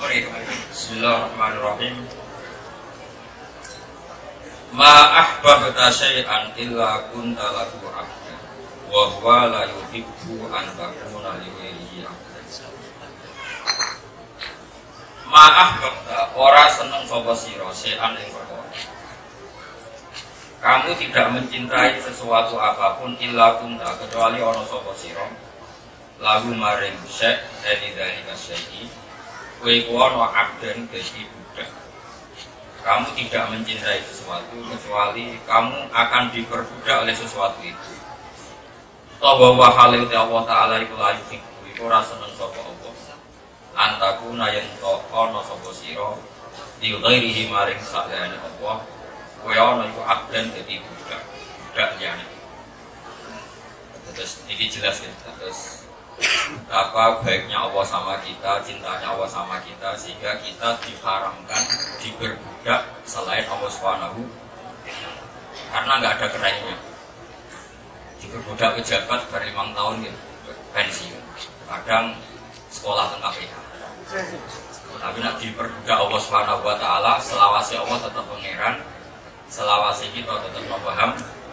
Bismillahirrahmanirrahim. Ma ahbabta syai'an illa kunta lahu 'abdan wa huwa la yuhibbu an takuna li ghairihi 'abdan. Ma ahbabta ora seneng sapa sira syai'an ing perkara. Kamu tidak mencintai sesuatu apapun illa kunta kecuali ana sapa sira lahu maring syai' dari syai' kowe ana 'abdan dadi budak. Kamu tidak mencintai sesuatu kecuali kamu akan diperbudak oleh sesuatu itu. Tawa halil Allah Ta'ala iku layu fiku iku ora seneng sapa Allah. Antakuna yen to ana sapa sira di ghairihi maring saliyane Allah. Kowe ana iku abdan dadi budak. Budak liyane. Terus iki jelas ya. Terus apa baiknya Allah sama kita, cintanya Allah sama kita, sehingga kita diharamkan diperbudak selain Allah Subhanahu, karena nggak ada kerennya. Diperbudak pejabat ber 5 tahun gitu, pensiun, kadang sekolah tengah KPK. Tapi nak diperbudak Allah Subhanahu wa Ta'ala, selawasi Allah tetap pangeran, selawasi kita tetap paham.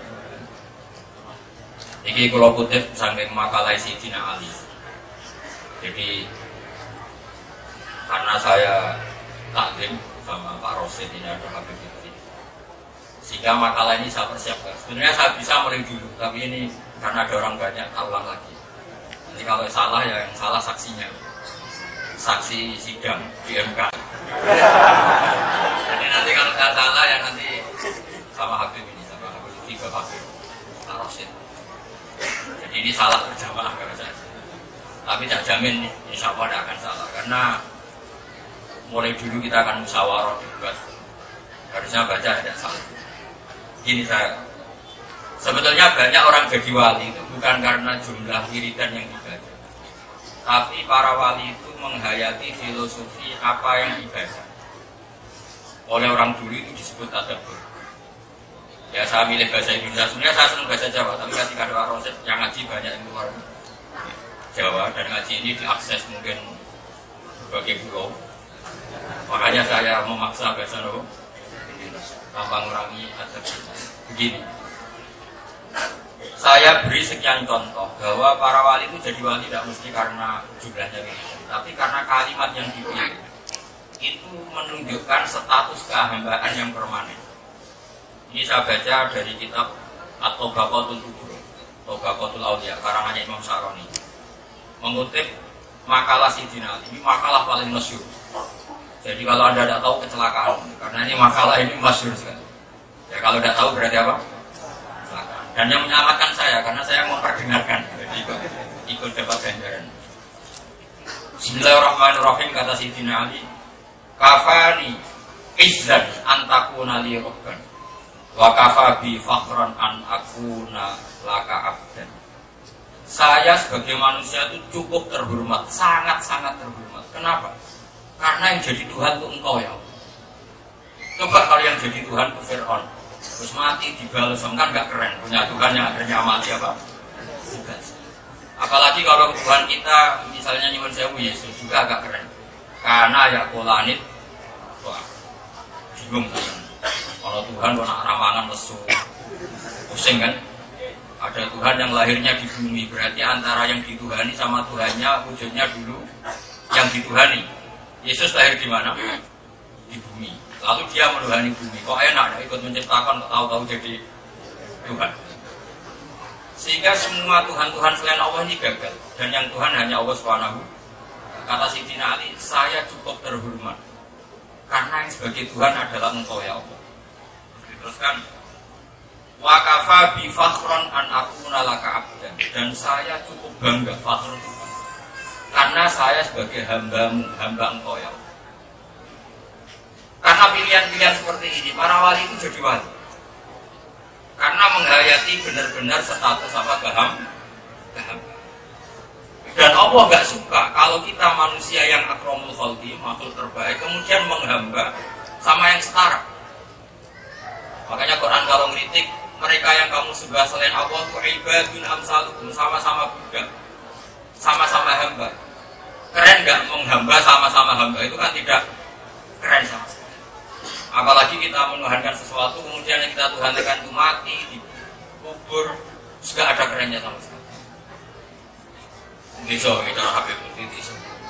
Iki kula kutip saking makalah Sayyidina Ali. Jadi karena saya takdim sama Pak Rosid ini ada Habib Fitri, sehingga makalah ini saya persiapkan. Sebenarnya saya bisa mulai dulu, tapi ini karena ada orang banyak, tak ulang lagi. Nanti kalau salah ya yang salah saksinya, saksi sidang di MK. Jadi nanti kalau saya salah ya nanti sama Habib ini, sama Habib Fitri, Habib Pak Rosid. Jadi ini salah berjamaah kalau saya. Tapi tak jamin insya Allah tidak akan salah. Karena mulai dulu kita akan musyawarah juga. Harusnya baca tidak salah. Gini saya, sebetulnya banyak orang jadi wali itu bukan karena jumlah wiridan yang dibaca, tapi para wali itu menghayati filosofi apa yang dibaca. Oleh orang dulu itu disebut tadabbur. Ya saya milih bahasa Indonesia, sebenarnya saya senang bahasa Jawa, tapi ketika ada orang yang ngaji banyak yang luar Jawa, dan ngaji ini diakses mungkin berbagai pulau. Makanya saya memaksa bahasa Indonesia tanpa mengurangi adab. Begini, saya beri sekian contoh bahwa para wali itu jadi wali tidak mesti karena jumlahnya gitu, tapi karena kalimat yang dipilih itu menunjukkan status kehambaan yang permanen. Ini saya baca dari kitab At-Tabaqatul Kubra, Tabaqatul Auliya, karangannya Imam Syaroni. Mengutip makalah Sayyidina Ali, ini makalah paling masyhur. Jadi kalau Anda tidak tahu kecelakaan, karena ini makalah ini masyhur sekali. Ya kalau tidak tahu berarti apa? Kecelakaan. Dan yang menyelamatkan saya, karena saya memperdengarkan, jadi ikut dapat ganjaran. Bismillahirrahmanirrahim, kata Sayyidina Ali, kafani izzan antakuna li rabban wa kafa bi fakhran an akuna laka abdan. Saya sebagai manusia itu cukup terhormat, sangat-sangat terhormat. Kenapa? Karena yang jadi Tuhan itu engkau ya Allah. Coba kalau yang jadi Tuhan itu Fir'aun, terus mati dibalas, kan gak keren. Punya Tuhan yang akhirnya mati apa? Apalagi kalau Tuhan kita misalnya nyuwun sewu Yesus juga agak keren. Karena ya kolanit, wah bingung kan. Kalau Tuhan kok nak ramangan lesu, pusing kan? Ada Tuhan yang lahirnya di bumi, berarti antara yang dituhani sama Tuhannya wujudnya dulu yang dituhani. Yesus lahir di mana? Di bumi. Lalu dia menuhani bumi. Kok enak ikut menciptakan, tahu-tahu jadi Tuhan. Sehingga semua Tuhan-Tuhan selain Allah ini gagal. Dan yang Tuhan hanya Allah Subhanahu. Kata Sayyidina Ali, saya cukup terhormat karena yang sebagai Tuhan adalah engkau ya Allah. Diteruskan, wa kafa bi fakhran an akuna laka abdan, dan saya cukup bangga fakhr karena saya sebagai hamba engkau ya Allah. Karena pilihan-pilihan seperti ini para wali itu jadi wali karena menghayati benar-benar status apa kehambaan. Dan Allah gak suka kalau kita manusia yang akramul khalqi, makhluk terbaik, kemudian menghamba sama yang setara. Makanya Quran kalau ngeritik mereka yang kamu sembah selain Allah itu ibadun amsalukum, sama-sama budak, sama-sama hamba. Keren gak menghamba sama-sama hamba? Itu kan tidak apalagi kita menuhankan sesuatu kemudian yang kita tuhankan itu mati, dikubur, juga ada kerennya sama sekali. Ini cara Habib itu.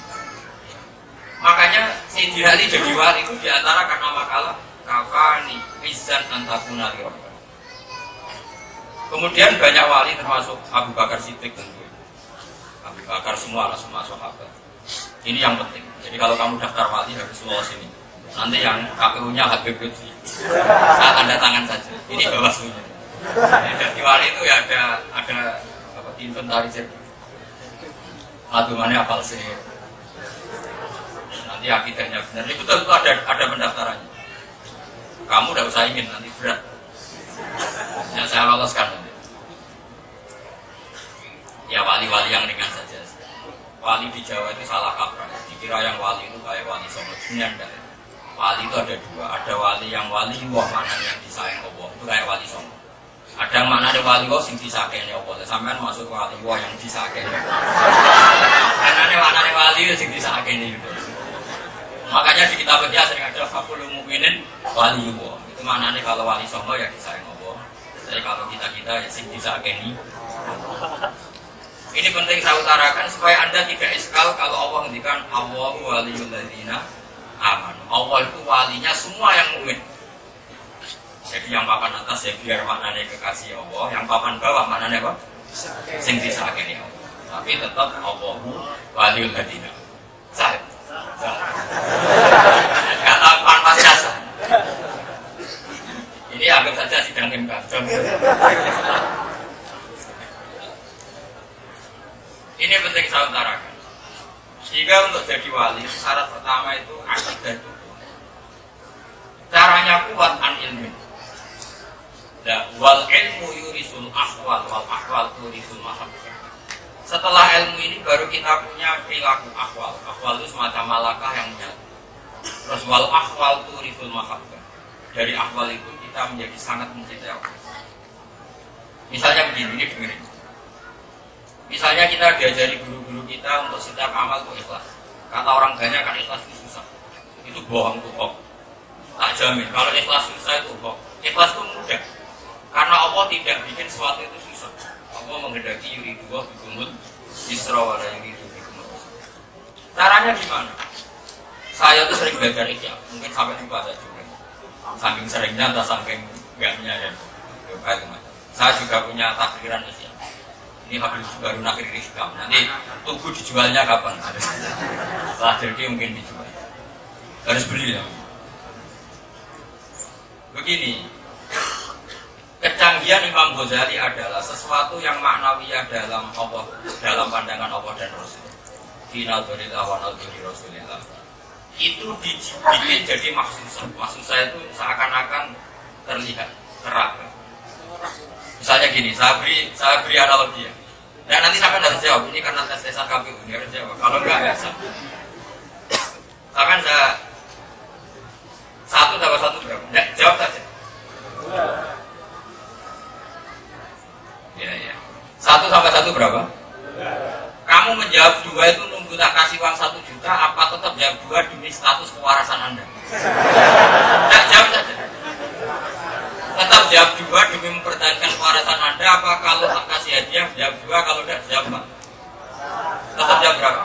Makanya Sayyidina Ali jadi wali itu diantara karena makalah kafani izan antakuna liwat. Kemudian banyak wali termasuk Abu Bakar Siddiq tentu. Abu Bakar semua sahabat. Ini yang penting. Jadi kalau kamu daftar wali harus lolos ini. Nanti yang KPU-nya Habib Lutfi. Saya tanda tangan saja. Ini bawaslunya. Jadi wali itu ya ada apa inventarisir. Adumannya apal sih. Nanti akidahnya benar. Itu tentu ada pendaftarannya. Kamu udah usah ingin nanti berat. Yang saya loloskan nanti. Ya wali-wali yang ringan saja. Wali di Jawa itu salah kaprah. Dikira yang wali itu kayak wali Songo. Sebenarnya wali itu ada dua. Ada wali yang wali wah maknanya yang disayang Allah. Itu kayak wali Songo. Ada yang maknanya wali wah sing disakeni Allah. Sampean masuk wali wah yang disakeni. Maknanya wali itu sing disakeni gitu. Makanya di kitab dia sering ada fakul mukminin wali wah. Itu maknanya kalau wali Songo ya disayang Allah. Jadi kalau kita ya sing disakeni. Ini penting saya utarakan supaya Anda tidak iskal kalau Allah ngendikan Allahu waliyul ladzina amanu. Allah itu walinya semua yang mukmin. Jadi yang papan atas ya biar maknanya kekasih Allah, yang papan bawah maknanya apa? Sing disakeni Allah. Tapi tetap Allahu waliyul ladzina. Sah. Kata pantas jasa. Ini anggap saja sidang MK. Ini penting saya utarakan. Sehingga untuk jadi wali, syarat pertama itu akidah itu. Caranya kuat an ilmu. Nah, wal ilmu yurisul ahwal, wal ahwal yurisul mahabbah. Setelah ilmu ini baru kita punya perilaku ahwal. Ahwal itu semacam malakah yang menyatu. Terus wal ahwal yurisul mahabbah. Dari ahwal itu kita menjadi sangat mencintai Allah. Misalnya begini, ini dengerin. Misalnya kita diajari guru-guru kita untuk setiap amal itu ikhlas. Kata orang banyak kan ikhlas itu susah. Itu bohong, itu bohong. Tak jamin. Kalau ikhlas susah itu bohong. Ikhlas itu mudah. Karena Allah tidak bikin sesuatu itu susah. Allah menghendaki yuridullah bikumul yusra wa la yuridu bikumul usra. Caranya gimana? Saya tuh sering belajar ikhya. Mungkin sampai lupa saya juga. Saking seringnya atau saking enggaknya ya. Saya juga punya takdiran ikhya. Ini habis baru nakir hikam. Nanti tunggu dijualnya kapan? Setelah jadi mungkin dijual. Harus beli ya. Begini, kecanggihan Imam Ghazali adalah sesuatu yang maknawiyah dalam Allah, dalam pandangan Allah dan Rasul. Final dorillah wa naduri Rasulillah. Itu dibikin jadi maksusah. Maksusah itu seakan-akan terlihat terang. Misalnya gini, saya beri analogi ya. Dan nanti sampai harus jawab, ini karena tes-tesan KPU, ini harus jawab. Kalau enggak, biasa. Sampai saya 1 tambah 1 berapa? Ya, jawab saja. Ya. 1 tambah 1 berapa? Kamu menjawab 2 itu nunggu tak kasih uang 1 juta, apa tetap jawab 2 demi status kewarasan Anda? Nah, jawab saja. Tetap jawab 2 demi mempertahankan kewarasan Anda, apa kalau tak kasih hadiah jawab 2, kalau tidak jawab 4? Tetap jawab berapa?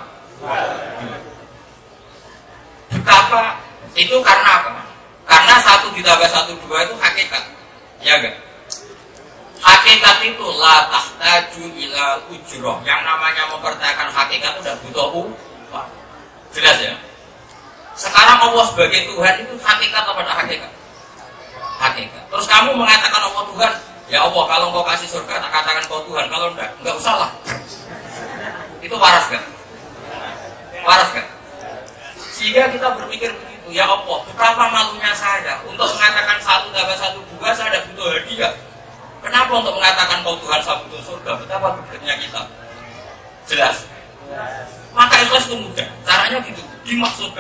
2. Betapa itu karena apa? Karena 1 ditambah 1 2 itu hakikat. Ya enggak? Hakikat itu la tahtaju ila ujroh. Yang namanya mempertahankan hakikat itu udah butuh upah. Jelas ya? Sekarang Allah sebagai Tuhan itu hakikat apa tidak hakikat? Hakikat. Terus kamu mengatakan Allah Tuhan, ya Allah kalau engkau kasih surga tak katakan kau Tuhan, kalau enggak usah lah. Itu waras kan? Waras kan? Sehingga kita berpikir begitu, ya Allah, betapa malunya saya untuk mengatakan 1 tambah 1 2 saya ada butuh hadiah. Kenapa untuk mengatakan kau Tuhan saya butuh surga? Betapa berbedanya kita. Jelas. Maka ikhlas itu mudah. Caranya gitu, dimaksudkan.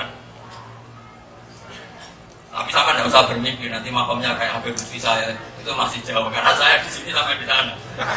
Tapi sama tidak usah bermimpi, nanti makamnya kayak Habib Lutfi saya itu masih jauh karena saya di sini sampai di sana.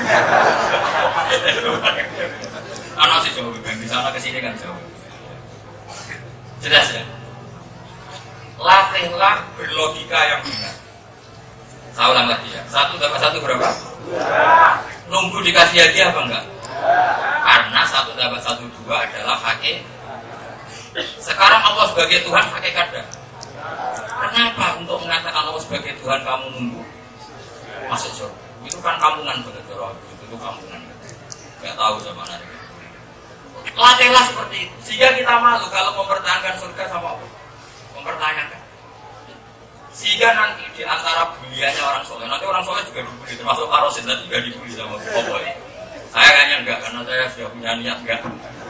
Karena masih jauh, di sana ke sini kan jauh. Jelas ya. Latih latihlah berlogika yang benar. Saya ulang lagi ya. 1 tambah 1 berapa? Nunggu dikasih hadiah apa enggak? Karena 1 tambah 1 2 adalah hakikat. Sekarang Allah sebagai Tuhan hakikat dah. Kenapa untuk mengatakan Allah sebagai Tuhan kamu nunggu masuk surga? Itu kan kampungan benar, itu kampungan. Gak tahu sama mana. Latihlah seperti itu, sehingga kita malu kalau mempertahankan surga sama Allah. Mempertanyakan. Sehingga nanti di antara buliannya orang soleh, nanti orang soleh juga dibully, termasuk Parosin nanti juga dibully sama Allah. Saya kayaknya enggak, karena saya sudah punya niat enggak.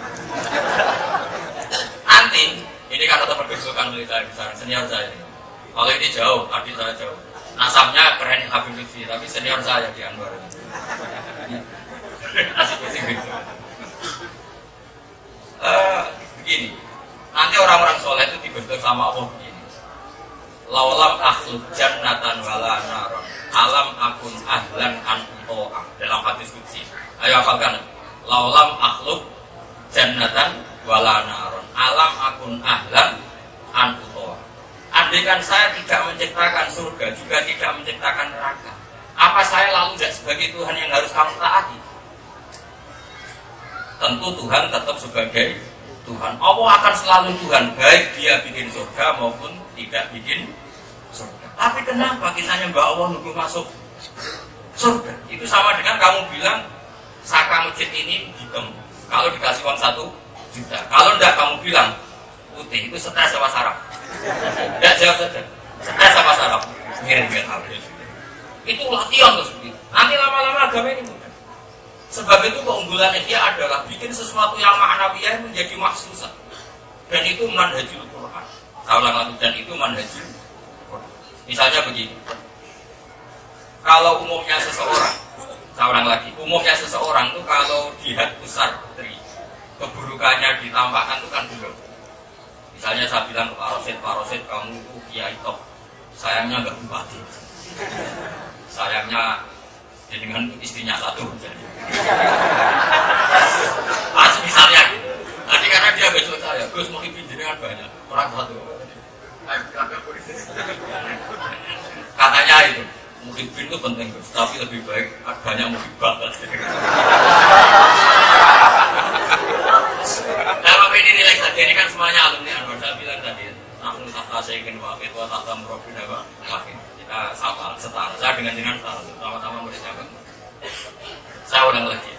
Nanti ini karena terpergesukan oleh saya besar, senior saya. Kalau ini jauh, adik saya jauh. Nasabnya keren Habib Lutfi, tapi senior saya di Anwar. Asik-asik gitu. Begini, nanti orang-orang soleh itu dibentuk sama Allah begini. Laulam akhluk jannatan wala naron, alam akun ahlan an to'ah. Dalam hadis qudsi. Ayo hafalkan. Laulam akhluk jannatan wala naron, alam akun ahlan an to'ah. Andaikan saya tidak menciptakan surga, juga tidak menciptakan neraka, apa saya lalu tidak sebagai Tuhan yang harus kamu taati? Tentu Tuhan tetap sebagai Tuhan. Allah akan selalu Tuhan, baik dia bikin surga maupun tidak bikin surga. Tapi kenapa kisahnya Mbak Allah nunggu masuk surga? Itu sama dengan kamu bilang saka masjid ini hitam, kalau dikasih uang 1 juta. Kalau enggak kamu bilang putih, itu stres sama saraf. Enggak, jawab saja. Stres sama saraf. Mirip-mirip habis. Itu latihan terus begitu. Nanti lama-lama agama ini mudah. Sebab itu keunggulannya dia adalah bikin sesuatu yang ma'nawiyah menjadi maksusah. Dan itu manhajul Quran. Saya ulang lagi, dan itu manhajul Quran. Misalnya begini. Kalau umumnya seseorang, saya ulang lagi, umumnya seseorang itu kalau jihad besar putri, keburukannya ditambahkan itu kan belum. Misalnya saya bilang ke Pak Rosid, kamu itu kiai top. Sayangnya enggak bupati. Sayangnya dengan istrinya 1. Pas misalnya gitu. Tadi karena dia besok saya, Gus mau bikin jenengan banyak, orang 1. Katanya itu, muhibin itu penting Gus, tapi lebih baik banyak muhibah. Nah, ini nilai saja, ini kan semuanya alumni Anwar. Saya bilang tadi, aku tak saya ingin wakil, tak tahu merobin apa wakil. Kita sama setara, saya dengan setara, sama-sama mereka. Saya ulang lagi.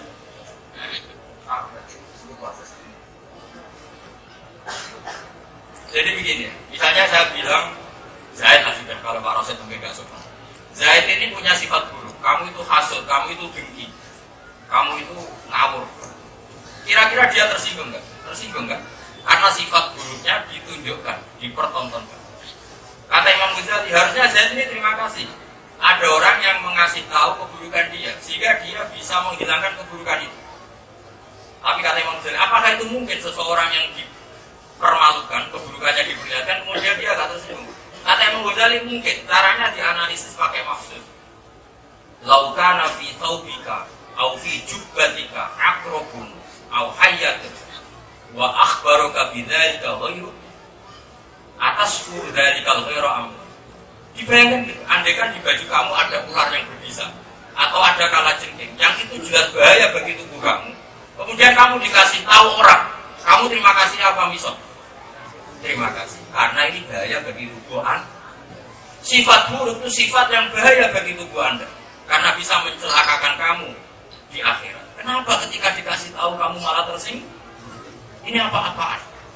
Jadi begini, misalnya saya bilang Zaid Asyidan, kalau Pak Rosid mungkin gak suka. Zaid ini punya sifat buruk, kamu itu hasud, kamu itu dengki, kamu itu ngawur. Kira-kira dia tersinggung nggak? Tersinggung nggak? Karena sifat buruknya ditunjukkan, dipertontonkan. Kata Imam Ghazali, harusnya Zaid ini terima kasih. Ada orang yang mengasih tahu keburukan dia, sehingga dia bisa menghilangkan keburukan itu. Tapi kata Imam Ghazali, apakah itu mungkin seseorang yang dipermalukan, keburukannya diperlihatkan, kemudian dia gak tersinggung? Kata Imam Ghazali, mungkin. Caranya dianalisis pakai maksud. Laukana fi taubika, au fi jubbatika, akrobun, au hayyatun, wa akhbaruka bidhalika ghairu, atas syukur dari kalghairu amu. Dibayangkan gitu, andaikan di baju kamu ada ular yang berbisa atau ada kalajengking, yang itu jelas bahaya bagi tubuh kamu. Kemudian kamu dikasih tahu orang, kamu terima kasih apa misal? Terima kasih, karena ini bahaya bagi tubuh Anda. Sifat buruk itu sifat yang bahaya bagi tubuh Anda, karena bisa mencelakakan kamu di akhirat. Kenapa ketika dikasih tahu kamu malah tersinggung? Ini apa-apaan?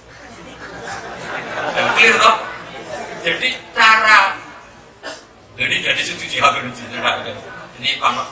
Clear toh? Jadi cara jadi setuju habis ini paham.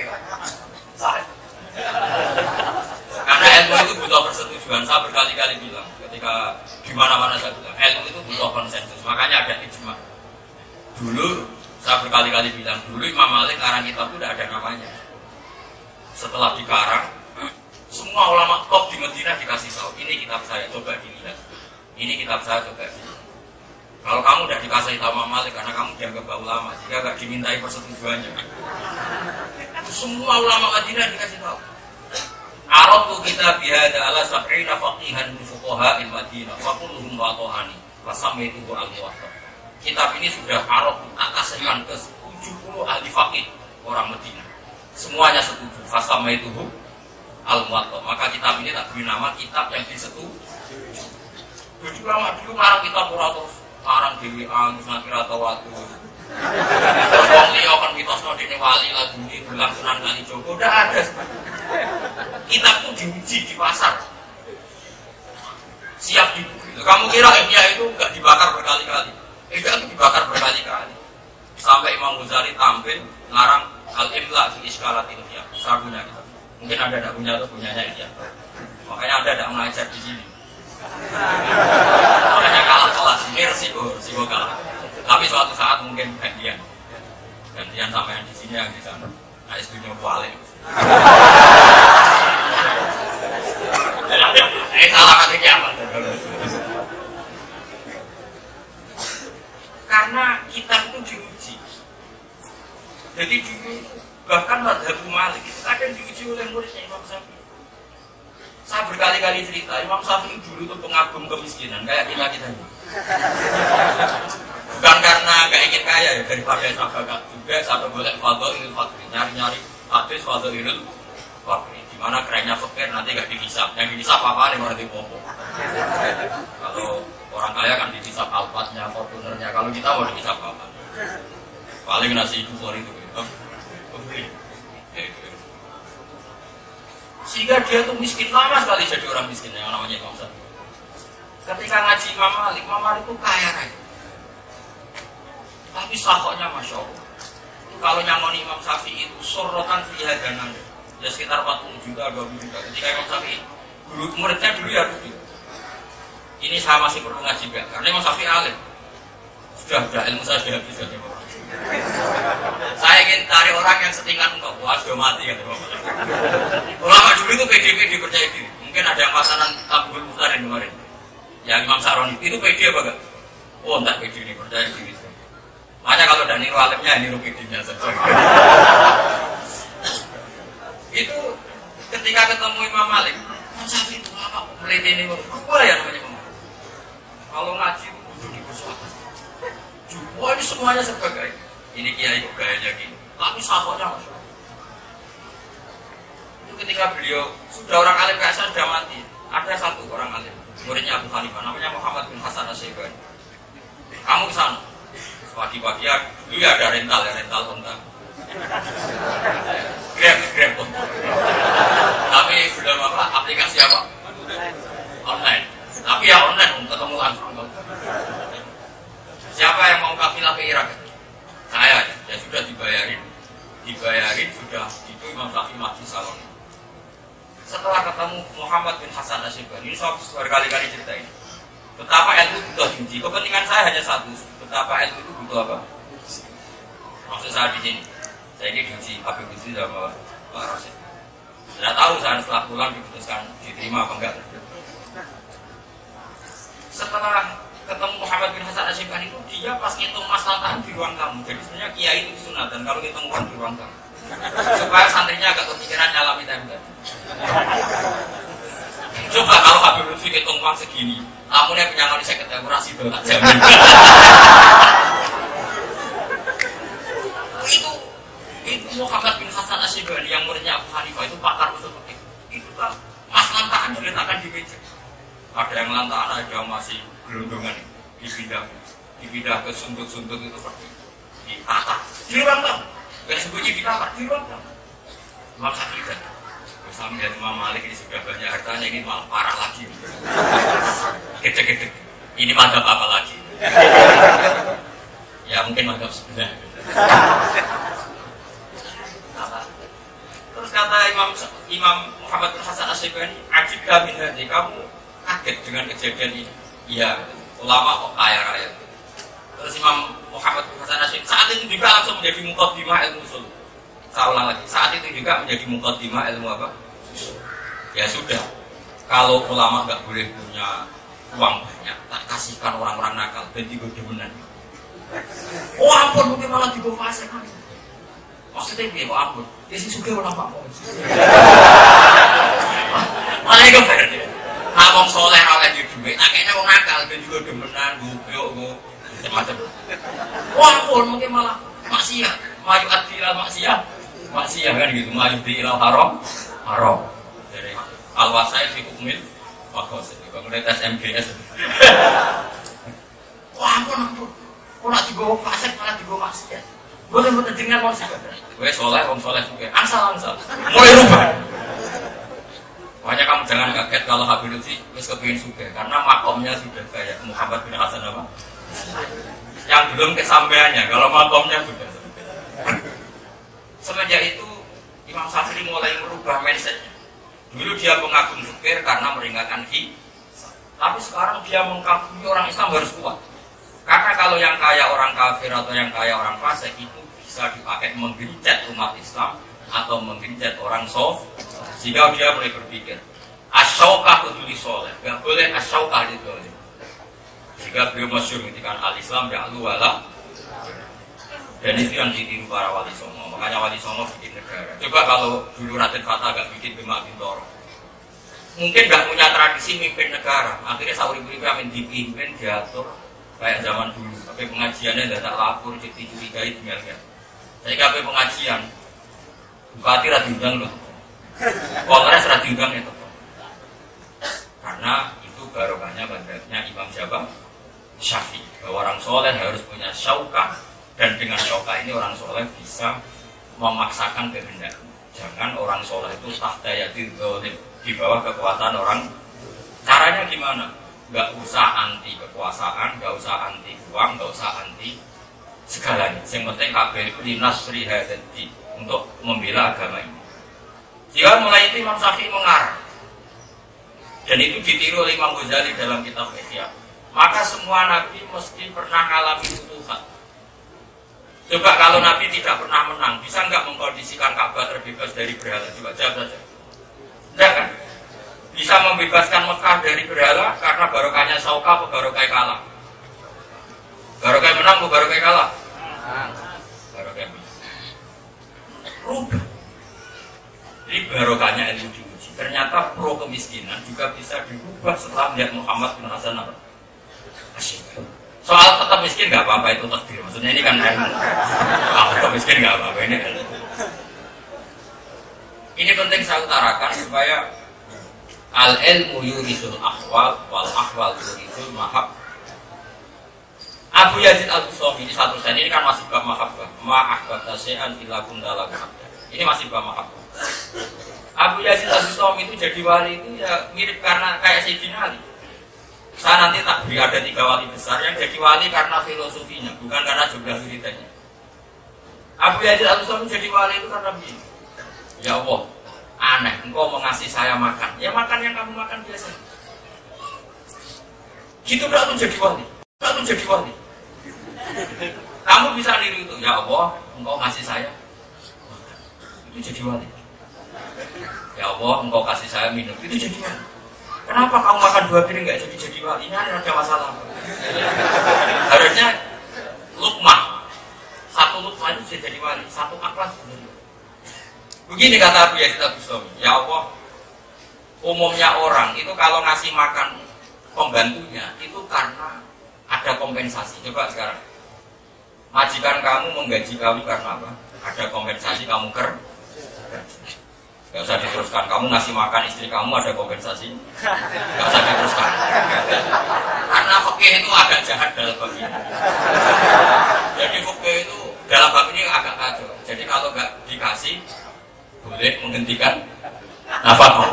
Karena ilmu itu butuh persetujuan. Saya berkali-kali bilang ketika di mana-mana saya bilang ilmu itu butuh konsensus. Makanya ada ijma. Dulu saya berkali-kali bilang dulu Imam Malik karang kitab itu tidak ada namanya. Setelah dikarang, semua ulama top di Madinah dikasih tahu, ini kitab saya, coba dilihat. Ini kitab saya, coba dilihat. Kalau kamu udah dikasih tahu Imam Malik karena kamu dianggap ulama, sehingga gak dimintai persetujuannya. Semua ulama Madinah dikasih tahu. Aratu kita bihada ala sab'ina faqihan min fuqaha il Madinah, fa kulluhum watohani, fa sammaituhu al-muwatta. kitab ini sudah Arab ataskan ke 70 ahli fikih orang Madinah. Semuanya setuju. Fasama itu Al-Muwatta. Maka kitab ini tak beri nama kitab yang disetujui. Jadi lama dulu ngarang kitab ora terus ngarang dewi angus nanti rata waktu. Wong liya kan mitosno dene wali lagune belang Sunan Kalijaga udah ada. Kitab itu diuji di pasar. Siap dibeli. Kamu kira Ihya itu enggak dibakar berkali-kali? Itu dibakar berkali-kali. Sampai Imam Ghazali tampil ngarang Al-Imla fi Iskalatil Ihya. Sabunya kita. Mungkin ada enggak punya atau punyanya Ihya. Makanya ada enggak mengajar di sini. Makanya kalah kelas ini resiko kalah. Tapi suatu saat mungkin gantian sama yang di sini yang di sana. Nah, istrinya balik. Salah katiknya apa? Karena kitab itu diuji. Jadi dulu bahkan mazhab Malik itu kadang diuji oleh muridnya Imam Syafi'i. Saya berkali-kali cerita, Imam Syafi'i dulu itu pengagum kemiskinan kayak kita ini. Bukan karena gak ingin kaya ya, daripada sahabat juga sampai boleh fadhilul fakir, nyari-nyari hadis fadhilul fakir. Dimana kerennya fakir nanti gak dihisap, yang dihisap apa nih orang dipopo. Kalau orang kaya kan dihisap alfatnya, fortunernya. Kalau kita mau dihisap apa? Paling nasi itu sorry itu. Sehingga dia tuh miskin lama sekali jadi orang miskin yang namanya Imam Syafi'i. Ketika ngaji Imam Malik itu kaya raya. Tapi sakoknya Masya Allah. Kalau nyangoni Imam Syafi'i itu sorotan fiha janan. Ya sekitar 40 juta, 20 juta. Ketika Imam Syafi'i, muridnya dulu ya begitu. Ini saya masih perlu ngaji juga. Karena Imam Syafi'i alim. Sudah ilmu saya sudah habis. Saya ingin cari orang yang setingkat untuk sudah mati kan. Ulama dulu itu PDP dipercaya diri. Mungkin ada yang pasangan Tabul Mustadin kemarin. Yang Imam Saroni itu PD apa enggak? Oh enggak PD ini percaya diri. Makanya kalau udah niru alimnya niru PD-nya saja. Itu ketika ketemu Imam Malik, Imam Syafi'i itu apa? Meliti ini apa ya namanya Imam? Kalau ngaji itu duduk di kursi atas. Wah ini semuanya sebagai ini kiai kok gayanya gini. Tapi sakoknya Masya Allah. Itu ketika beliau sudah orang alim kayak saya sudah mati. Ada satu orang alim, muridnya Abu Hanifah, namanya Muhammad bin Hasan Asy-Syaibani. Kamu ke sana. Pagi-pagi dulu ya ada rental onta. Grab onta. Tapi belum apa aplikasi apa? Online. Tapi ya online ketemu langsung. Siapa yang mau kafilah ke Irak? Saya, ya sudah dibayarin sudah itu Imam Syafi'i mati salon. Setelah ketemu Muhammad bin Hasan Asy-Syaibani, ini saya berkali-kali cerita ini. Betapa ilmu butuh diuji. Kepentingan saya hanya satu. Betapa ilmu itu butuh apa? Maksud saya di sini. Saya ini diuji Habib Rizvi sama Pak Rasid. Tidak tahu saya setelah pulang diputuskan diterima apa enggak. Setelah ketemu Muhammad bin Hasan Asy-Syaibani itu dia pas ngitung maslahatan di ruang tamu. Jadi sebenarnya kiai itu sunatan kalau ngitung uang di ruang tamu. Supaya santrinya agak kepikiran nyalami tembak. Coba kalau Habib Lutfi ngitung uang segini, tamunya penyangkut di sekretariat itu tak jamin. Itu Muhammad bin Hasan Asy-Syaibani yang muridnya Abu Hanifah itu pakar usul fikih. Itu kan maslahatan diletakkan di meja. Ada yang lantaran, ada yang masih gelondongan dipindah ke sundut-sundut itu seperti di tata di ruang tamu, gak sembunyi di kamar di ruang tamu. Imam Syafi'i kan, sambil Imam Malik ini sudah banyak hartanya ini malah parah lagi. Gede-gede, ini madhab apa lagi? Ya mungkin madhab sebelah. Terus kata Imam Muhammad bin Hasan Asy-Syaibani, ajib min hadzi, kamu kaget dengan kejadian ini. Iya, ulama kok kaya raya. Terus Imam Muhammad bin Hasan Asy-Syaibani saat itu juga langsung menjadi muqaddimah ilmu usul. Saya ulang lagi, saat itu juga menjadi muqaddimah ilmu apa? Ya sudah, kalau ulama nggak boleh punya uang banyak, tak kasihkan orang-orang nakal dan digodemenan. Oh ampun, mungkin malah digofase kan? Maksudnya dia kok ampun? Ya sih suka ulama kok. Malah digofase. Awong soleh oleh di duit, akhirnya wong nakal dan juga demenan, guyok, macam-macam. Wah, pun mungkin malah maksiat, maju adilal maksiat kan gitu, maju di ilal haram. Dari al-wasail fi hukmil maqasid. Kemudian tes MGS. Wah, ampun. Kok nak digowo fasik malah digowo maksiat. Boten jenengan mau sih. Wes soleh, wong soleh juga. Angsal. Mulai rubah. Makanya kamu jangan kaget kalau Habib Lutfi wis kepingin suka, karena makomnya sudah kayak Muhammad bin Hasan apa? Yang belum kesampaiannya, kalau makomnya sudah. Semenjak itu Imam Syafi'i mulai merubah mindsetnya. Dulu dia mengagum fikir karena meringankan tapi sekarang dia mengagumi orang Islam harus kuat. Karena kalau yang kaya orang kafir atau yang kaya orang fasik itu bisa dipakai menggencet umat Islam atau menggencet orang sof, sehingga dia mulai berpikir asyaukah kudu disoleh, gak boleh asyaukah disoleh. Sehingga beliau masyhur ketika al-Islam ya'lu wala, dan itu yang ditiru para wali songo. Makanya wali songo bikin negara. Coba kalau dulu Raden Fatah gak bikin Demak Bintoro, mungkin gak punya tradisi mimpin negara. Akhirnya sauri-uri amin dipimpin, diatur kayak zaman dulu. Tapi pengajiannya tidak lapor, jadi curigai tinggalkan. Saya kape pengajian, Bupati ra diundang loh, Polres ra diundang itu. Karena itu barokahnya madhabnya Imam Syafi'i, bahwa orang soleh harus punya syaukah, dan dengan syaukah ini orang soleh bisa memaksakan kehendak. Jangan orang soleh itu tahta yatir dolim, di bawah kekuasaan orang. Caranya gimana? Gak usah anti kekuasaan, gak usah anti uang, gak usah anti segalanya. Yang penting kabeh itu dinasri hadati, untuk membela agama ini. Jika mulai itu Imam Syafi'i mengarah, dan itu ditiru oleh Imam Ghazali dalam kitab Ihya. Maka semua nabi mesti pernah mengalami futuhat. Coba kalau nabi tidak pernah menang, bisa nggak mengkondisikan Ka'bah terbebas dari berhala? Coba jawab saja. Tidak kan? Bisa membebaskan Mekah dari berhala karena barokahnya Sauka atau barokah kalah? Barokah menang atau barokah kalah? Barokah menang. Rubah. Jadi barokahnya ilmu diuji. Ternyata pro kemiskinan juga bisa dirubah setelah melihat Muhammad bin Hasan Asyik. Soal tetap miskin nggak apa-apa, itu takdir. Maksudnya ini kan tetap miskin nggak apa-apa ini. Ini penting saya utarakan supaya al-ilmu yurisul ahwal wal ahwal yurisul mahab. Abu Yazid Al-Bustami ini satu sen, ini kan masih bab mahabbah. Ma'ahbata syai'an illa kundalahu. Ini masih bab mahabbah. Abu Yazid Al-Bustami itu jadi wali itu ya mirip karena kayak Sayyidina Ali. Saya nanti tak beri ada 3 wali besar yang jadi wali karena filosofinya, bukan karena jumlah wiridannya. Abu Yazid Al-Bustami jadi wali itu karena begini. Ya Allah, aneh, engkau mengasih saya makan. Ya makan yang kamu makan biasa. Gitu berarti jadi wali. Berarti jadi wali. Kamu bisa niru itu. Ya Allah, engkau ngasih saya makan. Itu jadi wali. Ya Allah, engkau kasih saya minum. Itu jadi wali. Kenapa kamu makan 2 piring nggak jadi wali? Ini ada masalah. Harusnya lukmah. 1 lukmah itu bisa jadi wali. 1 aklas sebenarnya. Begini kata Abu Yazid Al-Bustami, ya Allah, umumnya orang itu kalau ngasih makan pembantunya itu karena ada kompensasi. Coba sekarang, majikan kamu menggaji kamu karena apa? Ada kompensasi kamu kerja. Gak usah diteruskan, kamu ngasih makan istri kamu ada kompensasi. Gak usah diteruskan. Karena fikih itu agak jahat dalam bab ini. Jadi fikih itu dalam bab ini agak kacau. Jadi kalau gak dikasih boleh menghentikan nafkah.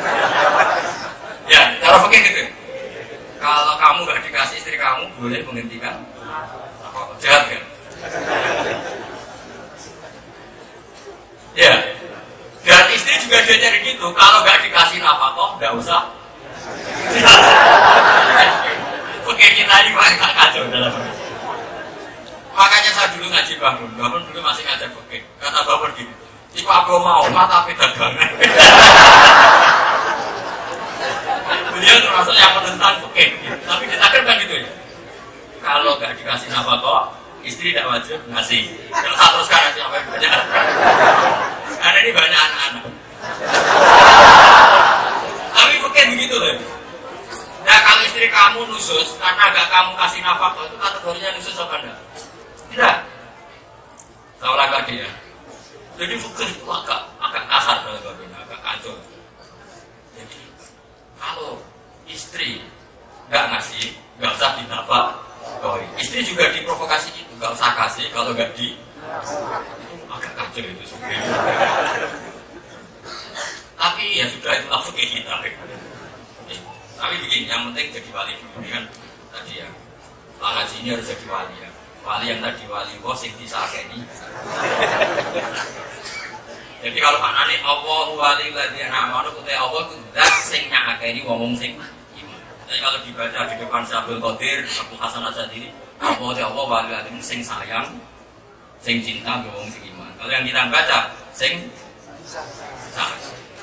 Ya, cara fikih gitu. Kalau kamu gak dikasih istri kamu boleh menghentikan nafkah. Jahat kan? Ya. Dan istri juga dia nyari gitu. Kalau gak dikasih nafkah, gak usah. Fikih kita ini agak kacau dalam. Makanya saya dulu ngaji bangun dulu masih ngajar fikih. Kata Bapak gini, iku aku mau mata tapi dagangan. Beliau termasuk yang menentang fikih, tapi kita kan gitu ya. Kalau gak dikasih nafkah, istri tidak wajib ngasih. Kalau saya teruskan aja sampai banyak. Karena ini banyak anak-anak. Tapi fikih begitu loh. Nah kalau istri kamu nusus karena gak kamu kasih nafkah, itu kategorinya nusus apa enggak? Tidak. Saya ulang lagi ya. Jadi fikih itu agak kasar kalau agak kacau. Jadi kalau istri nggak ngasih, nggak usah dinafkah. Istri juga diprovokasi gitu, nggak usah kasih kalau nggak di. Agak kacau itu sebenarnya. Tapi ya sudah itulah fikih kita. Tapi begini, yang penting jadi wali dulu kan tadi ya. Setelah ngaji ini harus jadi wali ya. Wali yang tadi wali bos yang disakeni. Jadi kalau anane Allah wali ladina amanu kutai Allah itu dak sing nyakeni ngomong sing iman. Jadi kalau dibaca di depan Syabul Qadir, Abu Hasan Asy'ari, Allah wali ladina sing sayang, sing cinta ngomong sing iman. Kalau yang kita baca sing sayang.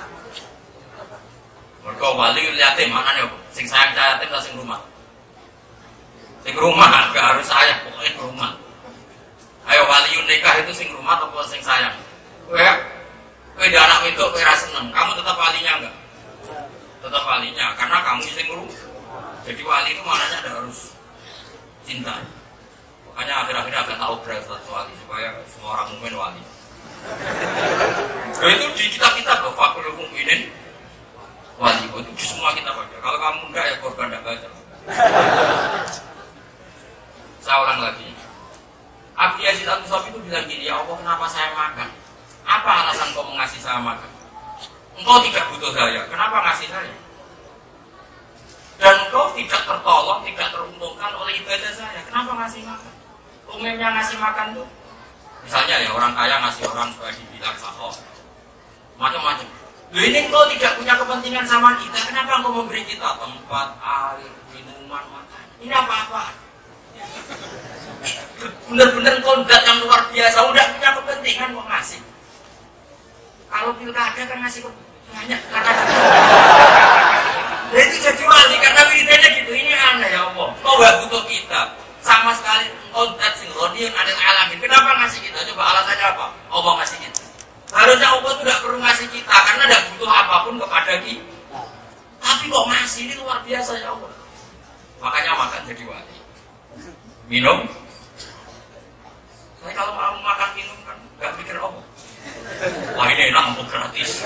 Mereka wali yatim maknanya apa? Sing sayang yatim atau sing rumah? Sing rumah, gak harus sayang, pokoknya rumah. Ayo wali nikah itu sing rumah atau sing sayang? Kowe ada anak itu kowe ra seneng, kamu tetap walinya enggak? Tetap walinya, karena kamu sing rumah. Jadi wali itu maknanya ada harus cinta. Makanya akhir-akhir agak tahu berat wali supaya semua orang mukmin wali. Nah, itu di kitab-kitab loh, Fakul Mukminin wali itu di semua kita baca. Kalau kamu enggak ya korban enggak baca. Saya ulang lagi. Abi Yazid Al-Bustami itu bilang gini, ya Allah kenapa saya makan? Apa alasan kau mengasih saya makan? Engkau tidak butuh saya, kenapa ngasih saya? Dan engkau tidak tertolong, tidak teruntungkan oleh ibadah saya, kenapa ngasih makan? Umumnya ngasih makan tuh, misalnya ya orang kaya ngasih orang supaya dibilang sahih, macam-macam. Loh ini engkau tidak punya kepentingan sama kita, kenapa engkau memberi kita tempat, air, minuman, makan? Ini apa-apa? Bener-bener kondat yang luar biasa, udah punya kepentingan mau ngasih. Kalau pilkada kan ngasih banyak karena itu jadi wali karena wiridanya gitu. Ini aneh ya Allah, kau gak butuh kita sama sekali, kondat singgoniun ada alamin. Kenapa ngasih kita? Coba alasannya apa? Allah ngasih kita. Harusnya Allah tuh gak perlu ngasih kita karena gak butuh apapun kepada kita. Tapi kok ngasih, ini luar biasa ya Allah. Makanya makan jadi wali. Minum. Saya kalau mau makan minum kan nggak pikir apa. Wah ini enak untuk gratis.